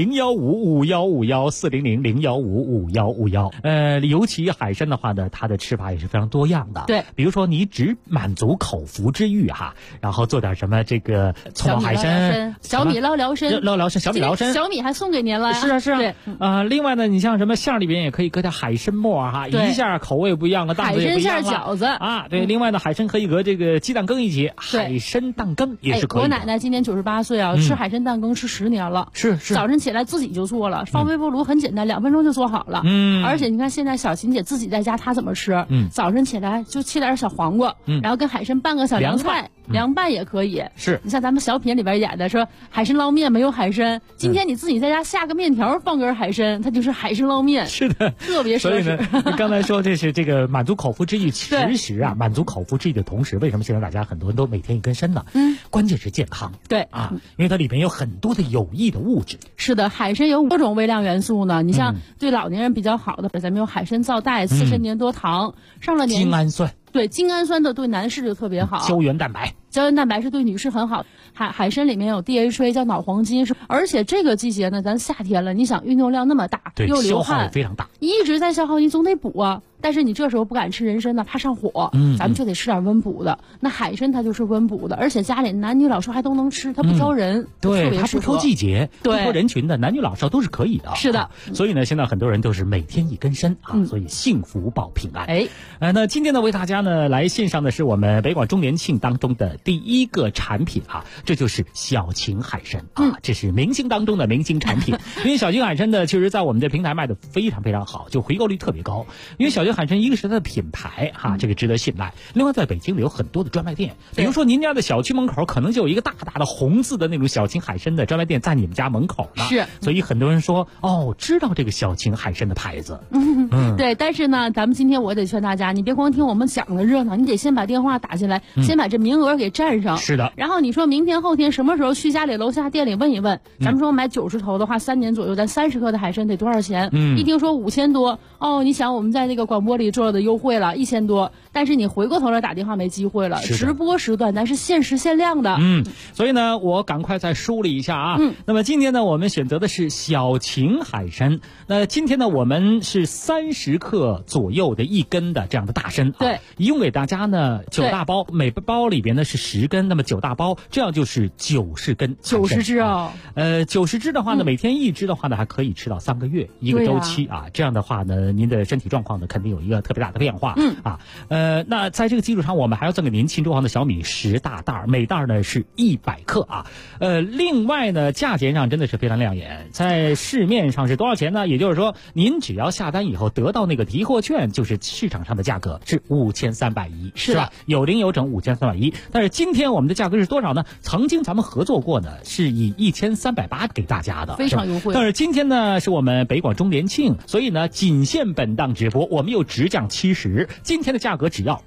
400-015-5151，400-015-5151。尤其海参的话呢，它的吃法也是非常多样的。 对， 比如说你只满足口腹之欲哈，然后做点什么这个葱爆海参、 小米捞辽参、 小米捞参， 小米还送给您了。 是啊。 对， 另外呢，你像什么馅里边也可以搁点海参末哈，一下口味不一样了，档次也不一样了。 海参馅饺子啊，对。另外呢，海参可以和这个鸡蛋羹一起，海参蛋羹也是可以的。 我奶奶今年98岁啊，吃海参蛋羹吃10年了。 是。 早晨起来自己就做了，放微波炉很简单，2分钟就做好了。而且你看现在小琴姐自己在家，她怎么吃？早晨起来就切点小黄瓜，然后跟海参拌个小凉菜，凉拌也可以。 是。 你像咱们小品里边演的说海参捞面没有海参，今天你自己在家下个面条放根海参，它就是海参捞面。 是的， 特别奢侈。 所以呢，你刚才说这是这个满足口腹之欲，其实啊，满足口腹之欲的同时，为什么现在大家很多人都每天一根参呢？关键是健康。 对啊，因为它里面有很多的有益的物质。 是的，海参有多种微量元素呢。你像对老年人比较好的，咱们有海参皂苷、刺参粘多糖，上了年精氨酸。 对，精氨酸的对男士就特别好。 胶原蛋白是对女士很好。海参里面有 DHA 叫脑黄金，而且这个季节呢，咱夏天了，你想运动量那么大，又流汗， 消耗非常大， 一直在消耗，你总得补啊。但是你这时候不敢吃人参呢，怕上火，咱们就得吃点温补的。那海参它就是温补的，而且家里男女老少还都能吃，它不挑人， 对，它不挑季节，不挑人群的，男女老少都是可以的。 是的， 所以呢，现在很多人都是每天一根参啊，所以幸福保平安。那今天呢，为大家呢来献上的是我们北广周年庆当中的第一个产品啊，这就是小秦海参啊，这是明星当中的明星产品。因为小秦海参呢，确实在我们的平台卖的非常非常好，就回购率特别高。因为小秦海参一个是它的品牌哈，这个值得信赖。另外，在北京里有很多的专卖店，比如说您家的小区门口可能就有一个大大的红字的那种小秦海参的专卖店在你们家门口呢。 是， 所以很多人说知道这个小秦海参的牌子。 对，但是呢，咱们今天我得劝大家，你别光听我们讲的热闹，你得先把电话打进来，先把这名额给占上。 是的。 然后你说明天后天什么时候去家里楼下店里问一问，咱们说买90头的话，3年左右，咱30克的海参得多少钱？一听说5000多，你想我们在那个广播里做的优惠了1000多，但是你回过头来打电话没机会了。直播时段咱是限时限量的。 所以呢，我赶快再梳理一下啊。那么今天呢，我们选择的是小秦海参。那今天呢，我们是30克左右的1根的这样的大参。 对， 一共给大家呢9大包，每包里边呢是10根，那么9大包，这样就是90根。 90只啊 ，90只的话呢，每天1只的话呢，还可以吃到3个月一个周期啊。这样的话呢，您的身体状况呢，肯定有一个特别大的变化。那在这个基础上，我们还要赠给您秦州行的小米10大袋，每袋呢是100克啊。另外呢，价钱上真的是非常亮眼，在市面上是多少钱呢？也就是说，您只要下单以后得到那个提货券，就是市场上的价格是5310，是吧？有零有整5310。但是今天我们的价格是多少呢？曾经咱们合作过呢，是以1380给大家的， 非常优惠。 但是今天呢，是我们北广周年庆，所以呢，仅限本档直播，我们又直降70，今天的价格只要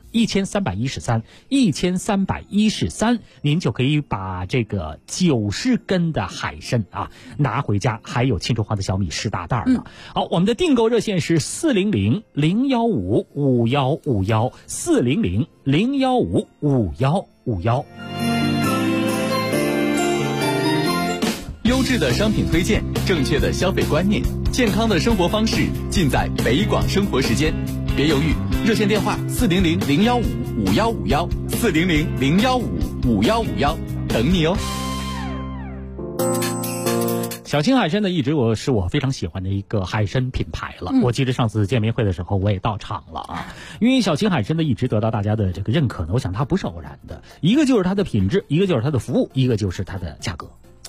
1313，您就可以把这个90根的海参啊拿回家，还有秦州行的小米10大袋呢。好，我们的订购热线是400-015-5151，400-015-5151。 优质的商品推荐，正确的消费观念，健康的生活方式，尽在北广生活时间。别犹豫，热线电话400-015-5151，400-015-5151，等你哦。 小秦海参呢，一直是我非常喜欢的一个海参品牌了。我记得上次见面会的时候，我也到场了啊。因为小秦海参呢，一直得到大家的这个认可呢，我想它不是偶然的。一个就是它的品质，一个就是它的服务，一个就是它的价格。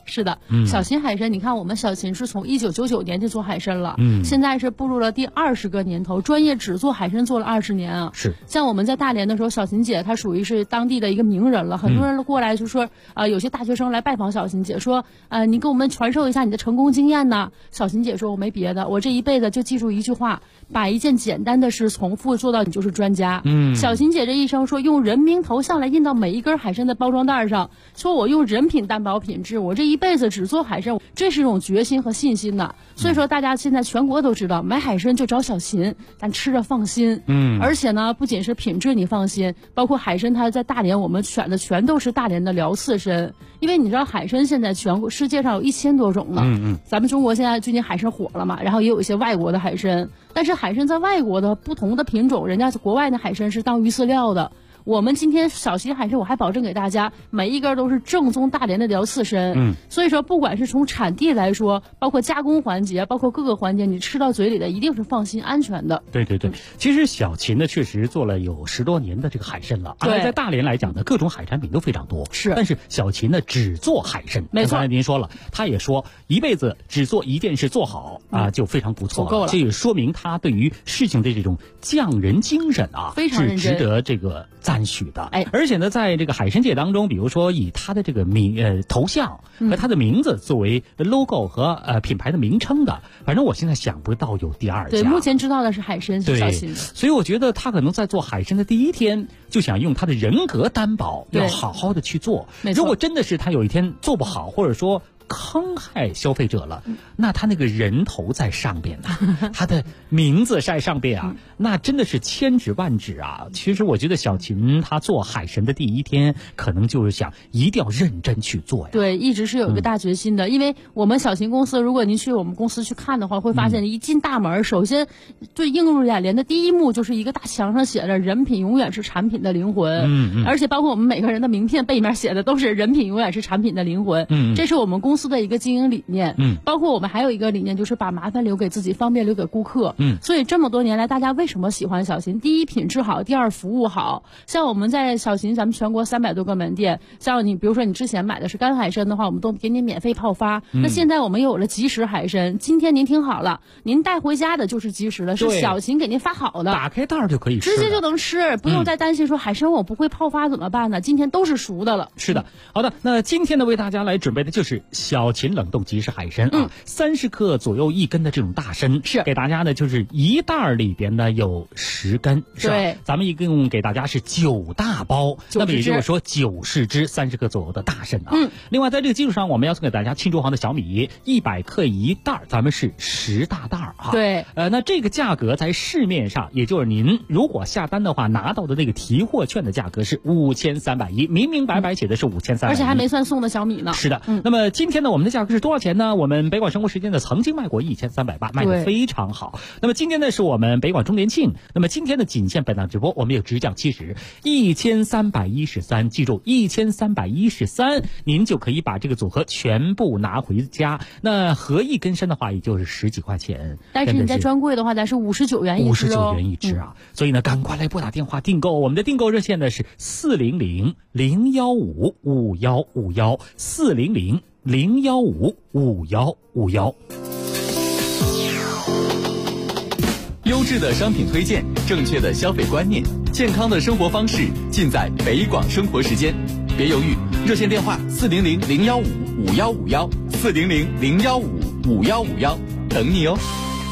是的，小秦海参，你看我们小秦是从1999年就做海参了，现在是步入了第20个年头，专业只做海参做了20年啊。 是， 像我们在大连的时候，小秦姐她属于是当地的一个名人了，很多人过来就说，有些大学生来拜访小秦姐，说，你给我们传授一下你的成功经验呢。小秦姐说，我没别的，我这一辈子就记住一句话，把一件简单的事重复做到你就是专家。小秦姐这一生说，用人名头像来印到每一根海参的包装袋上，说我用人品担保品质，我这一辈子只做海参，这是一种决心和信心的。所以说大家现在全国都知道，买海参就找小秦，咱吃着放心。而且呢，不仅是品质你放心，包括海参它在大连我们选的全都是大连的辽刺参，因为你知道海参现在全国世界上有1000多种呢。咱们中国现在最近海参火了嘛，然后也有一些外国的海参，但是海参在外国的不同的品种，人家国外的海参是当鱼饲料的。我们今天小秦海参，我还保证给大家每一根都是正宗大连的辽刺参。所以说不管是从产地来说，包括加工环节，包括各个环节，你吃到嘴里的一定是放心安全的。 对对对，其实小秦呢确实做了有10多年的这个海参了，而在大连来讲呢，各种海产品都非常多。 是， 但是小秦呢只做海参。 没错， 刚才您说了，他也说一辈子只做一件事做好就非常不错了， 够了。 这也说明他对于事情的这种匠人精神非常认真， 是值得这个赞许的。而且呢，在这个海参界当中，比如说以他的这个头像和他的名字作为 logo 和品牌的名称的，反正我现在想不到有第2家。 对，目前知道的是海参是小秦。 所以我觉得他可能在做海参的第一天就想用他的人格担保，要好好的去做。如果真的是他有一天做不好，或者说坑害消费者了，那他那个人头在上边呢，他的名字在上边啊，那真的是千指万指啊。其实我觉得小秦他做海参的第一天，可能就是想一定要认真去做呀。 对，一直是有一个大决心的。因为我们小秦公司，如果您去我们公司去看的话，会发现一进大门，首先最映入眼帘的第一幕就是一个大墙上写着"人品永远是产品的灵魂"，而且包括我们每个人的名片背面写的都是"人品永远是产品的灵魂"。这是我们公司的一个经营理念。包括我们还有一个理念，就是把麻烦留给自己，方便留给顾客。所以这么多年来，大家为什么喜欢小秦？第一，品质好；第二，服务好。像我们在小秦，咱们全国300多个门店，像你比如说你之前买的是干海参的话，我们都给你免费泡发。那现在我们有了即食海参，今天您听好了，您带回家的就是即食的，是小秦给您发好的， 打开袋就可以吃， 直接就能吃，不用再担心说海参我不会泡发怎么办呢？今天都是熟的了。 是的，好的，那今天呢为大家来准备的就是小秦冷冻即食海参30克左右1根的这种大参， 是给大家呢就是一袋里边呢有10根，是吧？ 对， 咱们一共给大家是9大包，那么也就是说90只30克左右的大参啊。另外在这个基础上，我们要送给大家庆州行的小米100克1袋，咱们是10大袋啊。 对， 那这个价格在市面上，也就是您如果下单的话拿到的那个提货券的价格是5310，明明白白写的是5310， 而且还没算送的小米呢。 是的，那么今天呢我们的价格是多少钱呢？我们北广生活时间呢曾经卖过1380，卖得非常好。那么今天呢是我们北广周年庆，那么今天的仅限本档直播，我们有直降70 1313，记住1313，您就可以把这个组合全部拿回家。那合1根参的话，也就是10几块钱。 但是你在专柜的话，咱是59元一只 59元一只啊。所以呢，赶快来拨打电话订购，我们的订购热线呢是400-015-5151，400-015-5151。 优质的商品推荐，正确的消费观念，健康的生活方式，尽在北广生活时间。别犹豫，热线电话400-015-5151，400-015-5151，等你哦。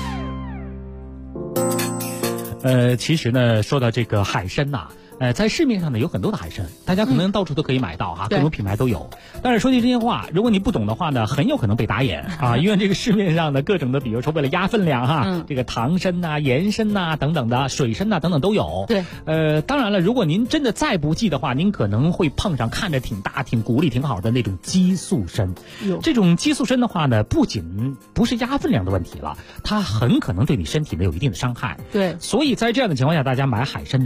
其实呢，说到这个海参呐，在市面上呢有很多的海参，大家可能到处都可以买到哈，各种品牌都有。但是说句真心话，如果你不懂的话呢，很有可能被打眼啊，因为这个市面上的各种的，比如说为了压分量哈，这个糖参呐、盐参呐等等的，水参呐等等都有。 对， 当然了，如果您真的再不济的话，您可能会碰上看着挺大、挺骨力挺好的那种激素参。这种激素参的话呢，不仅不是压分量的问题了，它很可能对你身体呢有一定的伤害。 对， 所以在这样的情况下，大家买海参呢，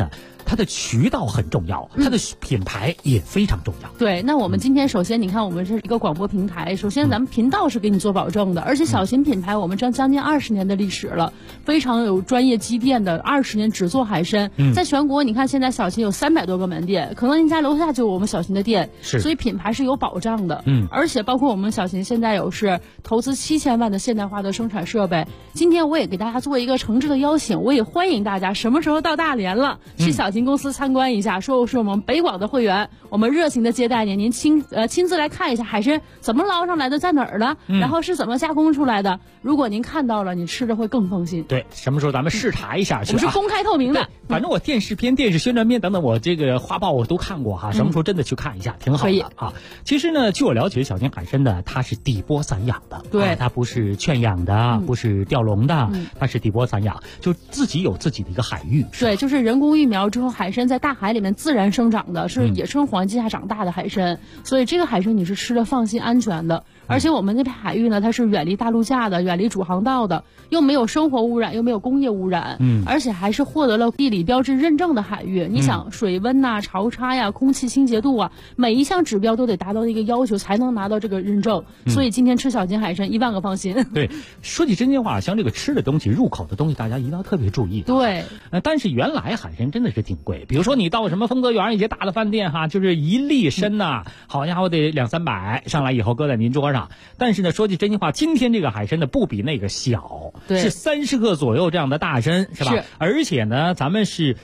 它的渠道很重要，它的品牌也非常重要。 对，那我们今天首先你看，我们是一个广播平台，首先咱们频道是给你做保证的，而且小型品牌我们将近20年的历史了，非常有专业积淀的，20年只做海参，在全国你看现在小型有300多个门店，可能您家楼下就有我们小型的店，所以品牌是有保障的。而且包括我们小型现在有是投资7000万的现代化的生产设备。今天我也给大家做一个诚挚的邀请，我也欢迎大家什么时候到大连了，去小型公司参观一下，说是我们北广的会员，我们热情的接待您，您亲自来看一下海参怎么捞上来的，在哪儿的，然后是怎么加工出来的。如果您看到了，你吃着会更放心。 对，什么时候咱们视察一下去？ 我们是公开透明的。 反正我电视片、电视宣传片等等，我这个画报我都看过哈。什么时候真的去看一下，挺好的啊。其实呢，据我了解，小型海参呢，它是底波散养的， 对， 它不是圈养的，不是钓笼的，它是底波散养，就自己有自己的一个海域。 对，就是人工育苗之后，海参在大海里面自然生长的，是野生环境下长大的海参，所以这个海参你是吃的放心安全的。而且我们那片海域呢，它是远离大陆架的，远离主航道的，又没有生活污染，又没有工业污染，而且还是获得了地理标志认证的海域。你想水温呐、潮差呀、空气清洁度啊，每一项指标都得达到一个要求，才能拿到这个认证。所以今天吃小型海参1万个放心。 对，说起真心话，像这个吃的东西、入口的东西，大家一定要特别注意。 对， 但是原来海参真的是挺贵，比如说你到什么丰泽园一些大的饭店哈，就是一粒参呐，好家伙得200-300，上来以后搁在您桌上。但是呢，说句真心话，今天这个海参呢不比那个小，是30克左右这样的大参，是吧？是。而且呢，咱们是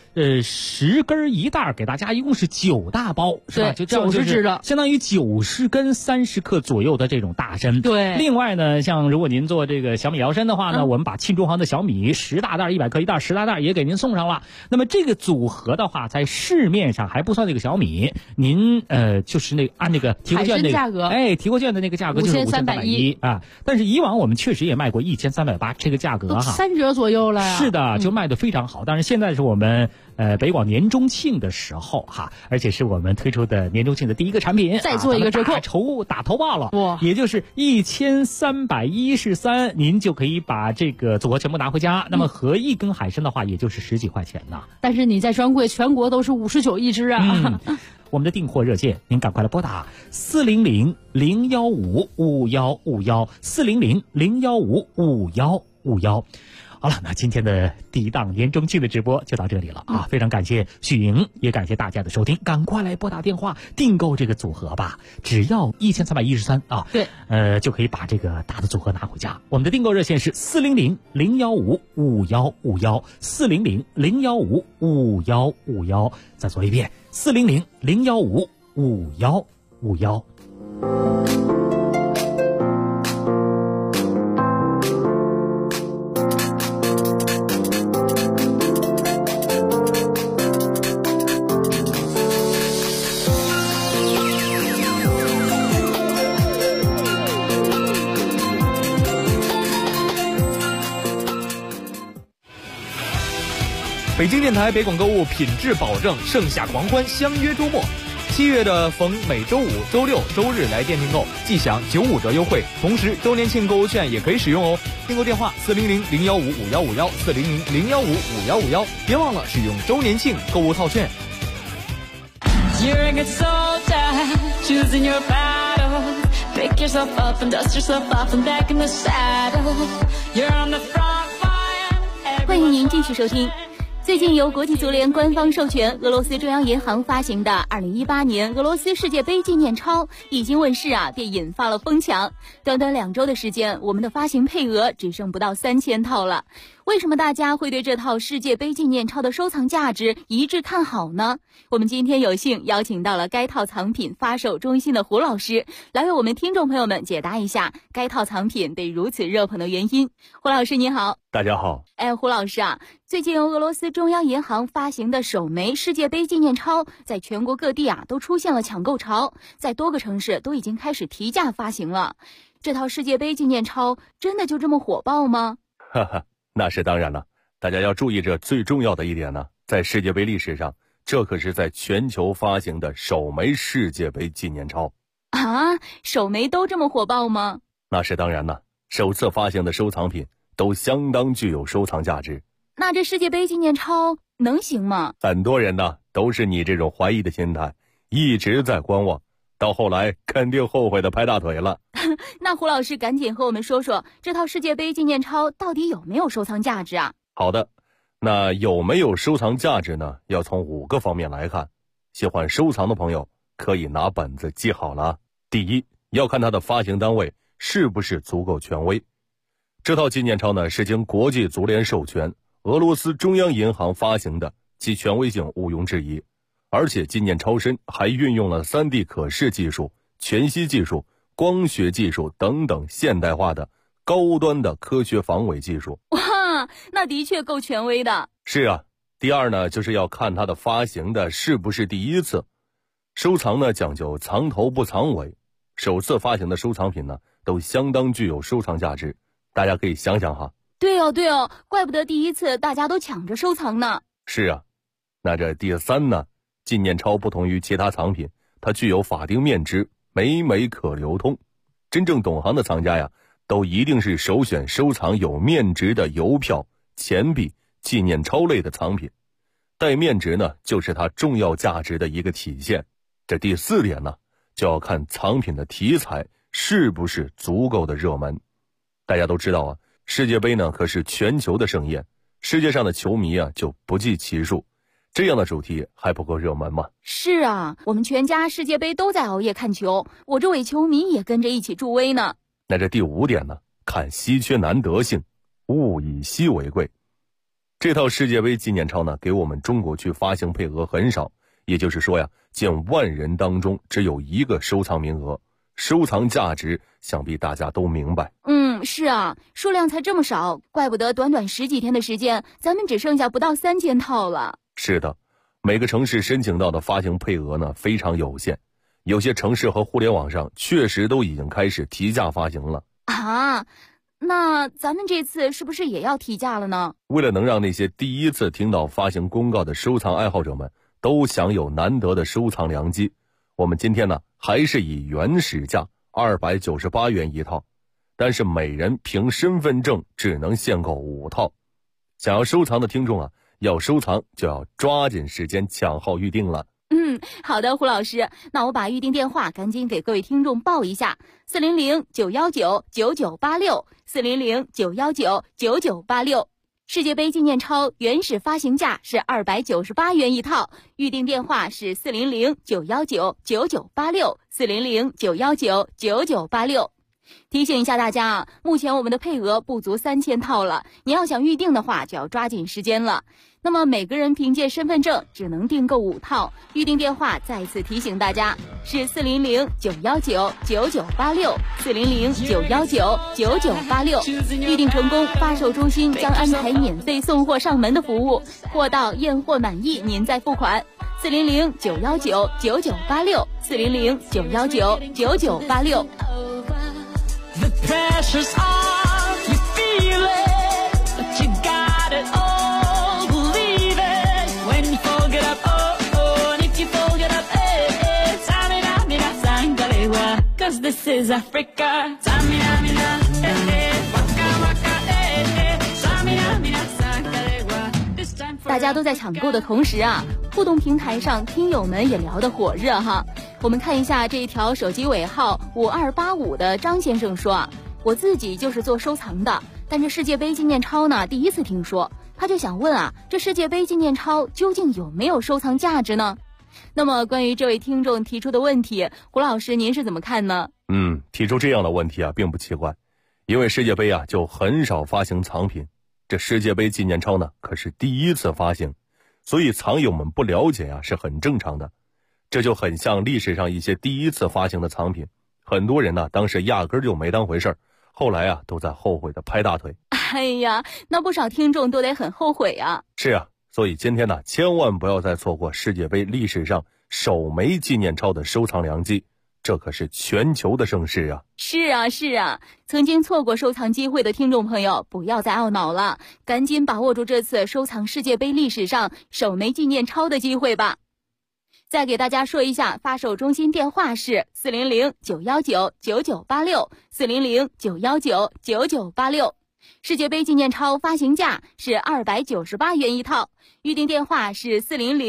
10根一袋，给大家一共是9大包，是吧？就 90只的， 相当于90根30克左右的这种大参。 对。 另外呢，像如果您做这个小米瑶参的话呢，我们把沁中行的小米10大袋100克一袋10大袋也给您送上了。那么这个组合的话，在市面上还不算那个小米，您就是那个按那个提货券那个价格， 提货券的那个价格就是5310啊。但是以往我们确实也卖过1380这个价格哈 ，3折左右了呀。 是的，就卖得非常好。但是现在是我们北广年中庆的时候哈，而且是我们推出的年中庆的第一个产品， 再做一个折扣， 打头报了，哇，也就是1313，您就可以把这个组合全部拿回家。那么合一根海参的话，也就是10几块钱呢。 但是你在专柜全国都是59一只啊。 我们的订货热线，您赶快来拨打400-015-5151，400-015-5151。好了，那今天的第一档年中庆的直播就到这里了啊！非常感谢许莹，也感谢大家的收听，赶快来拨打电话订购这个组合吧，只要1313啊！ 对， 就可以把这个大的组合拿回家。我们的订购热线是400-015-5151，400-015-5151。再说一遍，400-015-5151。 北京电台北广购物品质保证，盛夏狂欢，相约周末。7月的逢每周五、周六、周日来电订购，即享95折优惠，同时周年庆购物券也可以使用哦。订购电话400-015-5151，400-015-5151，别忘了使用周年庆购物套券。 You're a good soldier, choosing your battle. Pick yourself up and dust yourself off and back in the saddle. You're on the front line. 欢迎您继续收听。最近由国际足联官方授权，俄罗斯中央银行发行的2018年俄罗斯世界杯纪念钞一经问世啊，便引发了疯抢。短短2周的时间，我们的发行配额只剩不到3000套了。为什么大家会对这套世界杯纪念钞的收藏价值一致看好呢？我们今天有幸邀请到了该套藏品发售中心的胡老师，来为我们听众朋友们解答一下该套藏品被如此热捧的原因。胡老师你好。 大家好。 胡老师啊，最近由俄罗斯中央银行发行的首枚世界杯纪念钞在全国各地啊都出现了抢购潮，在多个城市都已经开始提价发行了。这套世界杯纪念钞真的就这么火爆吗？ 哈哈，那是当然了。大家要注意，这最重要的一点呢，在世界杯历史上，这可是在全球发行的首枚世界杯纪念钞啊！首枚都这么火爆吗？ 那是当然了，首次发行的收藏品都相当具有收藏价值。 那这世界杯纪念钞能行吗？ 很多人呢都是你这种怀疑的心态，一直在观望，到后来肯定后悔的拍大腿了。 那胡老师赶紧和我们说说，这套世界杯纪念钞到底有没有收藏价值啊？ 好的，那有没有收藏价值呢？要从5个方面来看。喜欢收藏的朋友可以拿本子记好了。第一，要看它的发行单位是不是足够权威。这套纪念钞呢是经国际足联授权，俄罗斯中央银行发行的，其权威性毋庸置疑。而且纪念钞身还运用了 3D 可视技术、全息技术、光学技术等等现代化的高端的科学防伪技术。 哇，那的确够权威的。 是啊。第二呢，就是要看它的发行的是不是第一次。收藏呢讲究藏头不藏尾，首次发行的收藏品呢都相当具有收藏价值，大家可以想想哈。 对哦，怪不得第一次大家都抢着收藏呢。 是啊，那这第三呢，纪念钞不同于其他藏品，它具有法定面值，每可流通。真正懂行的藏家呀，都一定是首选收藏有面值的邮票、钱币、纪念钞类的藏品。带面值呢，就是它重要价值的一个体现。这第4点呢，就要看藏品的题材是不是足够的热门。大家都知道啊，世界杯呢可是全球的盛宴，世界上的球迷啊就不计其数，这样的主题还不够热门吗？ 是啊，我们全家世界杯都在熬夜看球，我这伪球迷也跟着一起助威呢。 那这第5点呢，看稀缺难得性，物以稀为贵。这套世界杯纪念钞呢，给我们中国区发行配额很少，也就是说呀，近万人当中只有1个收藏名额，收藏价值想必大家都明白。 是啊，数量才这么少，怪不得短短10几天的时间，咱们只剩下不到3000套了。 是的，每个城市申请到的发行配额呢非常有限，有些城市和互联网上确实都已经开始提价发行了。 啊，那咱们这次是不是也要提价了呢？ 为了能让那些第一次听到发行公告的收藏爱好者们都享有难得的收藏良机，我们今天呢还是以原始价298元一套，但是每人凭身份证只能限购5套。想要收藏的听众啊，要收藏就要抓紧时间抢号预定了。 好的，胡老师，那我把预定电话赶紧给各位听众报一下：400-919-9986，400-919-9986。世界杯纪念钞原始发行价是298元一套，预定电话是400-919-9986，400-919-9986。提醒一下大家啊，目前我们的配额不足3000套了，你要想预定的话就要抓紧时间了。那么每个人凭借身份证只能订购5套，预定电话再次提醒大家是400-919-9986，400-919-9986。预定成功，发售中心将安排免费送货上门的服务，货到验货满意您再付款。400-919-9986，400-919-9986。 The pressure's on, you feel it, but you got it all, believe it. When you fold it up, oh, and if you fold it up, Samina, mina, sangalewa, 'cause this is Africa. Samina, mina, waka, waka, Samina, mina, sangalewa. 大家都在抢购的同时啊，互动平台上听友们也聊得火热哈。我们看一下这一条手机尾号5285的张先生说啊，我自己就是做收藏的，但这世界杯纪念钞呢第一次听说，他就想问啊，这世界杯纪念钞究竟有没有收藏价值呢？那么关于这位听众提出的问题，胡老师您是怎么看呢？ 提出这样的问题啊并不奇怪，因为世界杯啊就很少发行藏品，这世界杯纪念钞呢可是第一次发行，所以藏友们不了解啊是很正常的。这就很像历史上一些第一次发行的藏品，很多人呢当时压根就没当回事儿，后来啊都在后悔的拍大腿。 哎呀，那不少听众都得很后悔啊。 是啊，所以今天呢千万不要再错过世界杯历史上首枚纪念钞的收藏良机，这可是全球的盛事啊。 是啊，曾经错过收藏机会的听众朋友不要再懊恼了，赶紧把握住这次收藏世界杯历史上首枚纪念钞的机会吧。再给大家说一下，发售中心电话是400-919-9986，400-919-9986。 世界杯纪念钞发行价是298元一套，预订电话是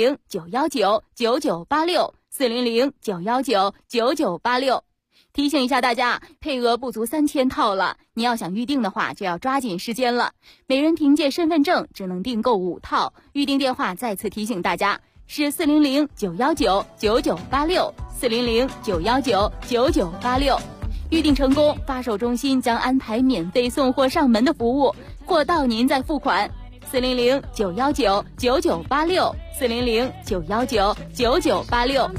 400-919-9986，400-919-9986。提醒一下大家，配额不足3000套了，你要想预订的话就要抓紧时间了。每人凭借身份证只能订购5套，预订电话再次提醒大家是400-919-9986，400-919-9986。预订成功，发售中心将安排免费送货上门的服务，货到您再付款。400-919-9986，400-919-9986。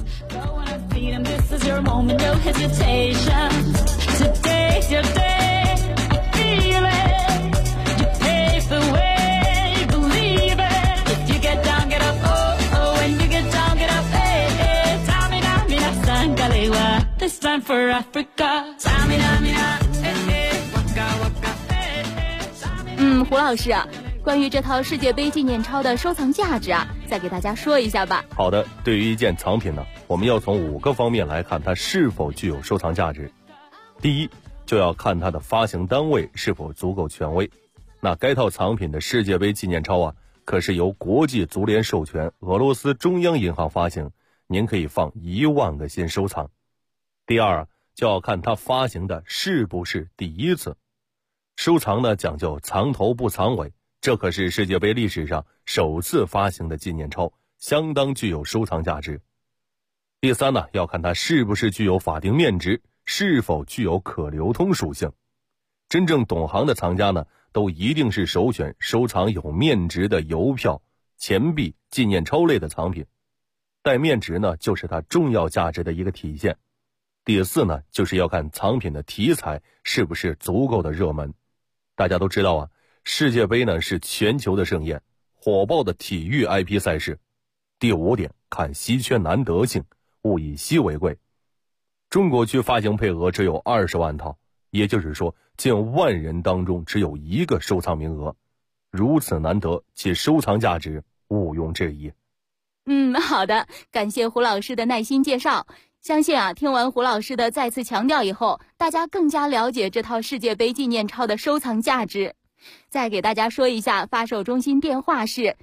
This is your moment, no hesitation. Today's your day, feel it. You pave the way, believe it. If you get down, get up, oh, oh. When you get down, get up, hey, hey. Tamina, mina, sangalewa. This time for Africa. Tamina, mina, hey, hey. Waka, waka, hey, hey. 胡老师啊，关于这套世界杯纪念钞的收藏价值啊，再给大家说一下吧。 好的，对于一件藏品呢，我们要从5个方面来看它是否具有收藏价值。第一，就要看它的发行单位是否足够权威。那该套藏品的世界杯纪念钞啊，可是由国际足联授权，俄罗斯中央银行发行，您可以放1万个心收藏。第二，就要看它发行的是不是第一次。收藏呢，讲究藏头不藏尾，这可是世界杯历史上首次发行的纪念钞，相当具有收藏价值。第三呢，要看它是不是具有法定面值，是否具有可流通属性。真正懂行的藏家呢，都一定是首选收藏有面值的邮票、钱币、纪念钞类的藏品。带面值呢，就是它重要价值的一个体现。第四呢，就是要看藏品的题材是不是足够的热门。大家都知道啊，世界杯呢是全球的盛宴，火爆的体育 IP 赛事。第5点，看稀缺难得性，物以稀为贵。中国区发行配额只有20万套，也就是说近万人当中只有1个收藏名额，如此难得，其收藏价值毋庸置疑。 好的，感谢胡老师的耐心介绍。相信啊，听完胡老师的再次强调以后，大家更加了解这套世界杯纪念钞的收藏价值。再给大家说一下，发售中心电话是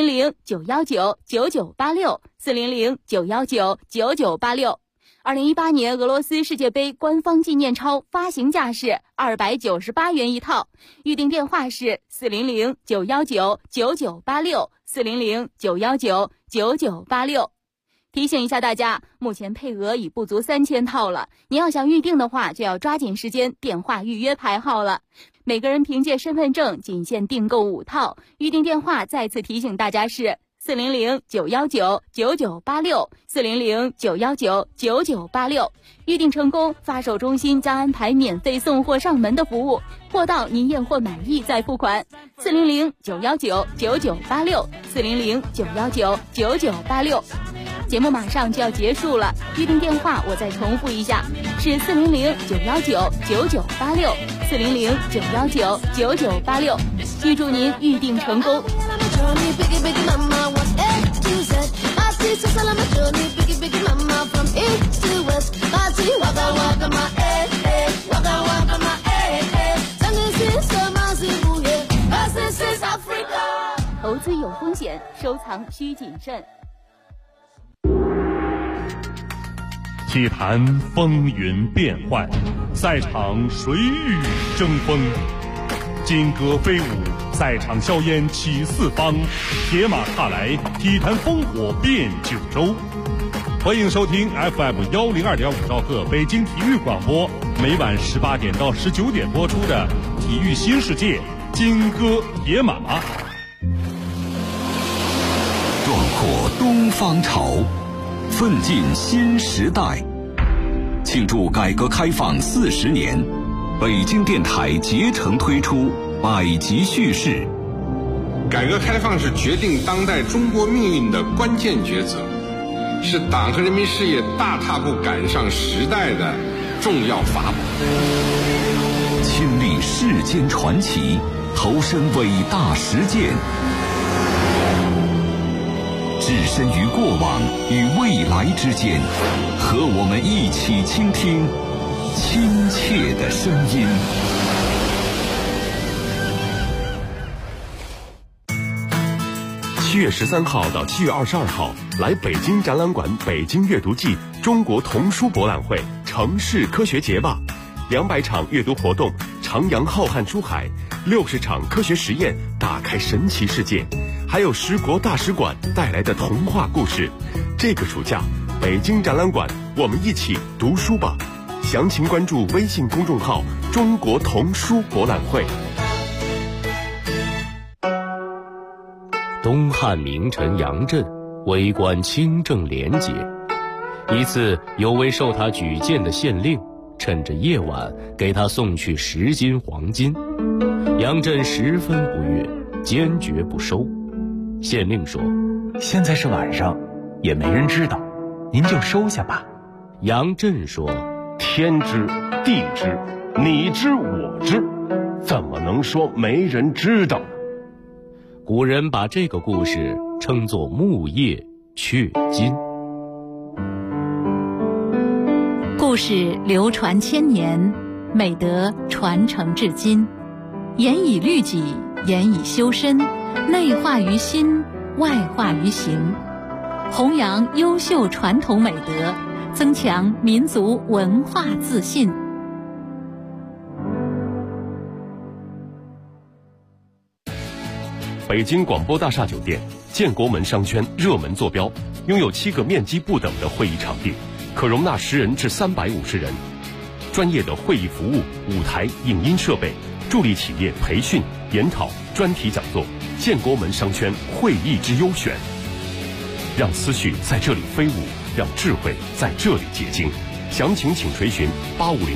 400-919-9986，400-919-9986。2018年俄罗斯世界杯官方纪念钞发行价是298元一套，预订电话是400-919-9986，400-919-9986。提醒一下大家，目前配额已不足3000套了，你要想预订的话，就要抓紧时间电话预约排号了。每个人凭借身份证仅限订购5套，预订电话再次提醒大家是400-919-9986，400-919-9986。预订成功，发售中心将安排免费送货上门的服务，货到您验货满意再付款。400-919-9986，400-919-9986。节目马上就要结束了，预订电话我再重复一下，是400-919-9986，400-919-9986。预祝您预订成功。投资有风险，收藏需谨慎。 体坛风云变幻，赛场谁与争锋？金戈飞舞，赛场硝烟起四方，铁马踏来，体坛烽火遍九州。欢迎收听 FM102.5兆赫北京体育广播，每晚18点到19点播出的《体育新世界》金戈铁马。 壮阔东方潮，奋进新时代。庆祝改革开放40年，北京电台竭诚推出百集叙事。 改革开放是决定当代中国命运的关键抉择，是党和人民事业大踏步赶上时代的重要法宝。 亲历世间传奇，投身伟大实践，置身于过往与未来之间，和我们一起倾听亲切的声音。 7月13号到7月22号，来北京展览馆北京阅读季中国童书博览会城市科学节吧！200场阅读活动，徜徉浩瀚书海；60场科学实验，打开神奇世界；还有10国大使馆带来的童话故事。这个暑假，北京展览馆，我们一起读书吧！详情关注微信公众号“中国童书博览会”。 东汉名臣杨震为官清正廉洁，一次有位受他举荐的县令趁着夜晚给他送去10斤黄金，杨震十分不悦，坚决不收。县令说：“ 现在是晚上，也没人知道，您就收下吧。” 杨震说：“ 天知地知，你知我知，怎么能说没人知道？” 古人把这个故事称作木叶雀金。 故事流传千年，美德传承至今，严以律己，严以修身，内化于心，外化于行，弘扬优秀传统美德，增强民族文化自信。 北京广播大厦酒店建国门商圈热门坐标，拥有7个面积不等的会议场地，可容纳10人至350人，专业的会议服务、舞台、影音设备，助力企业培训、研讨、专题讲座。建国门商圈会议之优选，让思绪在这里飞舞，让智慧在这里结晶。详情请垂询850